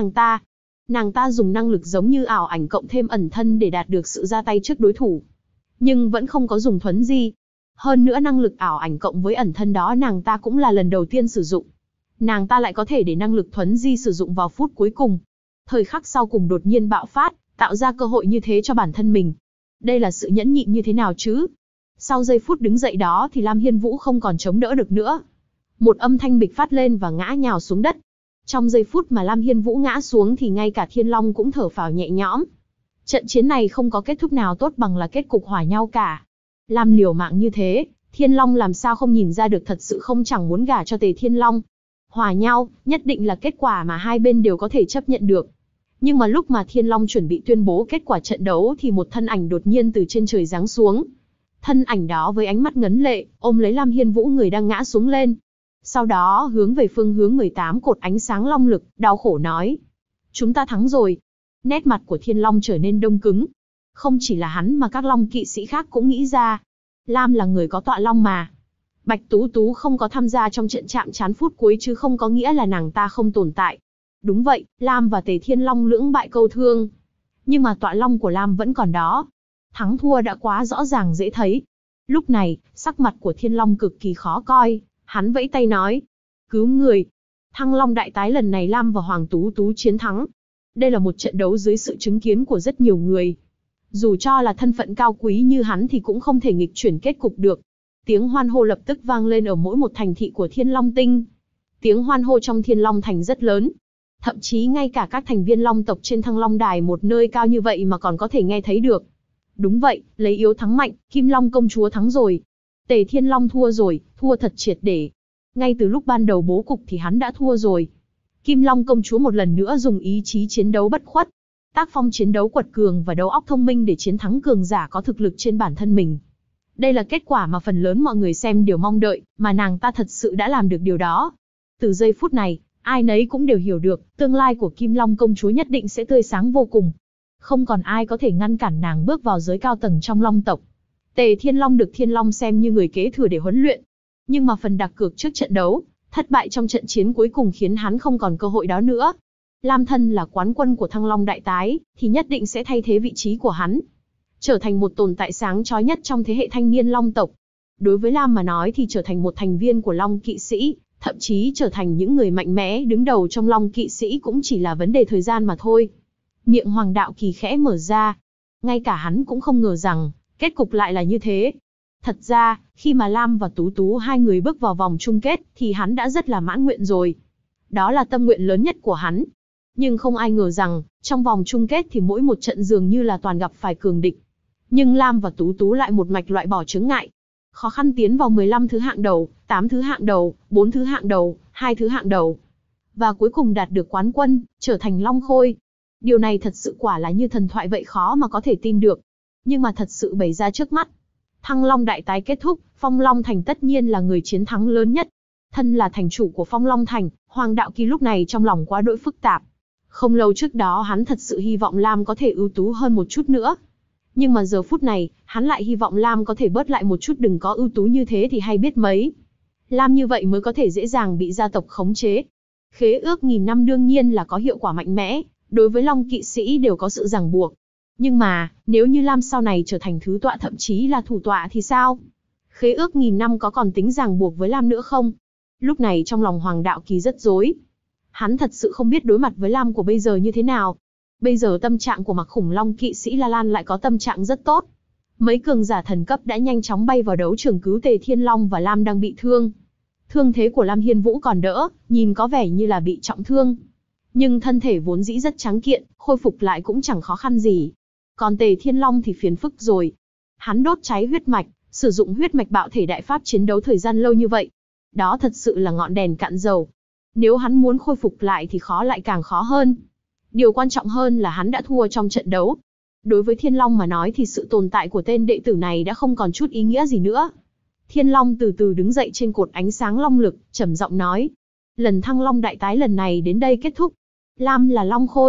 nàng ta dùng năng lực giống như ảo ảnh cộng thêm ẩn thân để đạt được sự ra tay trước đối thủ. Nhưng vẫn không có dùng thuấn di. Hơn nữa năng lực ảo ảnh cộng với ẩn thân đó nàng ta cũng là lần đầu tiên sử dụng. Nàng ta lại có thể để năng lực thuấn di sử dụng vào phút cuối cùng. Thời khắc sau cùng đột nhiên bạo phát, tạo ra cơ hội như thế cho bản thân mình. Đây là sự nhẫn nhịn như thế nào chứ? Sau giây phút đứng dậy đó thì Lam Hiên Vũ không còn chống đỡ được nữa. Một âm thanh bịch phát lên và ngã nhào xuống đất. Trong giây phút mà Lam Hiên Vũ ngã xuống thì ngay cả Thiên Long cũng thở phào nhẹ nhõm. Trận chiến này không có kết thúc nào tốt bằng là kết cục hòa nhau cả. Lam liều mạng như thế, Thiên Long làm sao không nhìn ra được thật sự không chẳng muốn gả cho Tề Thiên Long. Hòa nhau, nhất định là kết quả mà hai bên đều có thể chấp nhận được. Nhưng mà lúc mà Thiên Long chuẩn bị tuyên bố kết quả trận đấu thì một thân ảnh đột nhiên từ trên trời giáng xuống. Thân ảnh đó với ánh mắt ngấn lệ, ôm lấy Lam Hiên Vũ người đang ngã xuống lên. Sau đó hướng về phương hướng 18 cột ánh sáng long lực, đau khổ nói. Chúng ta thắng rồi. Nét mặt của Thiên Long trở nên đông cứng. Không chỉ là hắn mà các long kỵ sĩ khác cũng nghĩ ra. Lam là người có tọa long mà. Bạch Tú Tú không có tham gia trong trận chạm trán phút cuối chứ không có nghĩa là nàng ta không tồn tại. Đúng vậy, Lam và Tề Thiên Long lưỡng bại câu thương. Nhưng mà tọa long của Lam vẫn còn đó. Thắng thua đã quá rõ ràng dễ thấy. Lúc này, sắc mặt của Thiên Long cực kỳ khó coi. Hắn vẫy tay nói. Cứu người. Thăng Long đại tái lần này Lam và Hoàng Tú Tú chiến thắng. Đây là một trận đấu dưới sự chứng kiến của rất nhiều người. Dù cho là thân phận cao quý như hắn thì cũng không thể nghịch chuyển kết cục được. Tiếng hoan hô lập tức vang lên ở mỗi một thành thị của Thiên Long Tinh. Tiếng hoan hô trong Thiên Long Thành rất lớn. Thậm chí ngay cả các thành viên Long tộc trên Thăng Long Đài một nơi cao như vậy mà còn có thể nghe thấy được. Đúng vậy, lấy yếu thắng mạnh, Kim Long công chúa thắng rồi. Tề Thiên Long thua rồi, thua thật triệt để. Ngay từ lúc ban đầu bố cục thì hắn đã thua rồi. Kim Long công chúa một lần nữa dùng ý chí chiến đấu bất khuất. Tác phong chiến đấu quật cường và đầu óc thông minh để chiến thắng cường giả có thực lực trên bản thân mình. Đây là kết quả mà phần lớn mọi người xem đều mong đợi, mà nàng ta thật sự đã làm được điều đó. Từ giây phút này, ai nấy cũng đều hiểu được, tương lai của Kim Long công chúa nhất định sẽ tươi sáng vô cùng. Không còn ai có thể ngăn cản nàng bước vào giới cao tầng trong Long tộc. Tề Thiên Long được Thiên Long xem như người kế thừa để huấn luyện. Nhưng mà phần đặt cược trước trận đấu, thất bại trong trận chiến cuối cùng khiến hắn không còn cơ hội đó nữa. Lam thân là quán quân của Thăng Long đại tái, thì nhất định sẽ thay thế vị trí của hắn. Trở thành một tồn tại sáng chói nhất trong thế hệ thanh niên Long tộc. Đối với Lam mà nói thì trở thành một thành viên của Long kỵ sĩ, thậm chí trở thành những người mạnh mẽ đứng đầu trong Long kỵ sĩ cũng chỉ là vấn đề thời gian mà thôi. Miệng Hoàng Đạo Kỳ khẽ mở ra. Ngay cả hắn cũng không ngờ rằng, kết cục lại là như thế. Thật ra, khi mà Lam và Tú Tú hai người bước vào vòng chung kết, thì hắn đã rất là mãn nguyện rồi. Đó là tâm nguyện lớn nhất của hắn. Nhưng không ai ngờ rằng, trong vòng chung kết thì mỗi một trận dường như là toàn gặp phải cường địch. Nhưng Lam và Tú Tú lại một mạch loại bỏ chướng ngại. Khó khăn tiến vào 15 thứ hạng đầu, 8 thứ hạng đầu, 4 thứ hạng đầu, 2 thứ hạng đầu. Và cuối cùng đạt được quán quân, trở thành Long Khôi. Điều này thật sự quả là như thần thoại vậy, khó mà có thể tin được. Nhưng mà thật sự bày ra trước mắt. Thăng Long đại tái kết thúc, Phong Long Thành tất nhiên là người chiến thắng lớn nhất. Thân là thành chủ của Phong Long Thành, Hoàng Đạo Kỳ lúc này trong lòng quá đỗi phức tạp. Không lâu trước đó hắn thật sự hy vọng Lam có thể ưu tú hơn một chút nữa. Nhưng mà giờ phút này, hắn lại hy vọng Lam có thể bớt lại một chút, đừng có ưu tú như thế thì hay biết mấy. Lam như vậy mới có thể dễ dàng bị gia tộc khống chế. Khế ước 1000 năm đương nhiên là có hiệu quả mạnh mẽ, đối với Long kỵ sĩ đều có sự ràng buộc. Nhưng mà, nếu như Lam sau này trở thành thứ tọa thậm chí là thủ tọa thì sao? Khế ước 1000 năm có còn tính ràng buộc với Lam nữa không? Lúc này trong lòng Hoàng Đạo Kỳ rất rối. Hắn thật sự không biết đối mặt với Lam của bây giờ như thế nào. Bây giờ tâm trạng của Mặc Khủng Long kỵ sĩ La Lan lại có tâm trạng rất tốt. Mấy cường giả thần cấp đã nhanh chóng bay vào đấu trường cứu Tề Thiên Long và Lam đang bị thương. Thương thế của Lam Hiên Vũ còn đỡ, nhìn có vẻ như là bị trọng thương. Nhưng thân thể vốn dĩ rất tráng kiện, khôi phục lại cũng chẳng khó khăn gì. Còn Tề Thiên Long thì phiền phức rồi. Hắn đốt cháy huyết mạch, sử dụng huyết mạch bạo thể đại pháp chiến đấu thời gian lâu như vậy. Đó thật sự là ngọn đèn cạn dầu. Nếu hắn muốn khôi phục lại thì khó lại càng khó hơn. Điều quan trọng hơn là hắn đã thua trong trận đấu. Đối với Thiên Long mà nói thì sự tồn tại của tên đệ tử này đã không còn chút ý nghĩa gì nữa. Thiên Long từ từ đứng dậy trên cột ánh sáng long lực, trầm giọng nói. Lần Thăng Long đại tái lần này đến đây kết thúc. Lam là Long Khôi,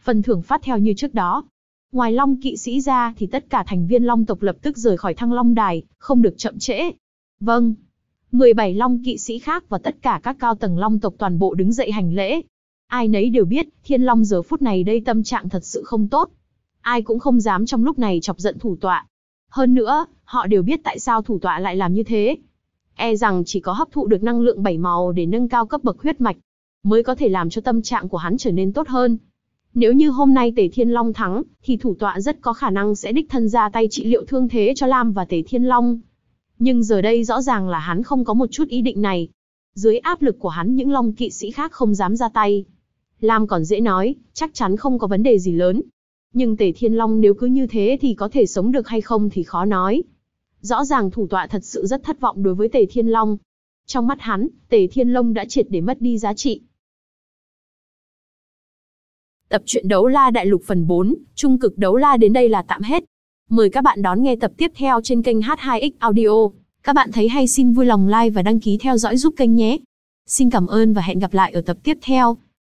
Phần thưởng phát theo như trước đó. Ngoài Long kỵ sĩ ra thì tất cả thành viên Long tộc lập tức rời khỏi Thăng Long Đài, không được chậm trễ. Vâng. 17 Long kỵ sĩ khác và tất cả các cao tầng Long tộc toàn bộ đứng dậy hành lễ. Ai nấy đều biết, Thiên Long giờ phút này đây tâm trạng thật sự không tốt. Ai cũng không dám trong lúc này chọc giận thủ tọa. Hơn nữa, họ đều biết tại sao thủ tọa lại làm như thế. E rằng chỉ có hấp thụ được năng lượng bảy màu để nâng cao cấp bậc huyết mạch, mới có thể làm cho tâm trạng của hắn trở nên tốt hơn. Nếu như hôm nay Tề Thiên Long thắng, thì thủ tọa rất có khả năng sẽ đích thân ra tay trị liệu thương thế cho Lam và Tề Thiên Long. Nhưng giờ đây rõ ràng là hắn không có một chút ý định này. Dưới áp lực của hắn những Long kỵ sĩ khác không dám ra tay. Lam còn dễ nói, chắc chắn không có vấn đề gì lớn. Nhưng Tề Thiên Long nếu cứ như thế thì có thể sống được hay không thì khó nói. Rõ ràng thủ tọa thật sự rất thất vọng đối với Tề Thiên Long. Trong mắt hắn, Tề Thiên Long đã triệt để mất đi giá trị. Tập truyện Đấu La Đại Lục phần 4, Trung cực Đấu La đến đây là tạm hết. Mời các bạn đón nghe tập tiếp theo trên kênh H2X Audio. Các bạn thấy hay xin vui lòng like và đăng ký theo dõi giúp kênh nhé. Xin cảm ơn và hẹn gặp lại ở tập tiếp theo.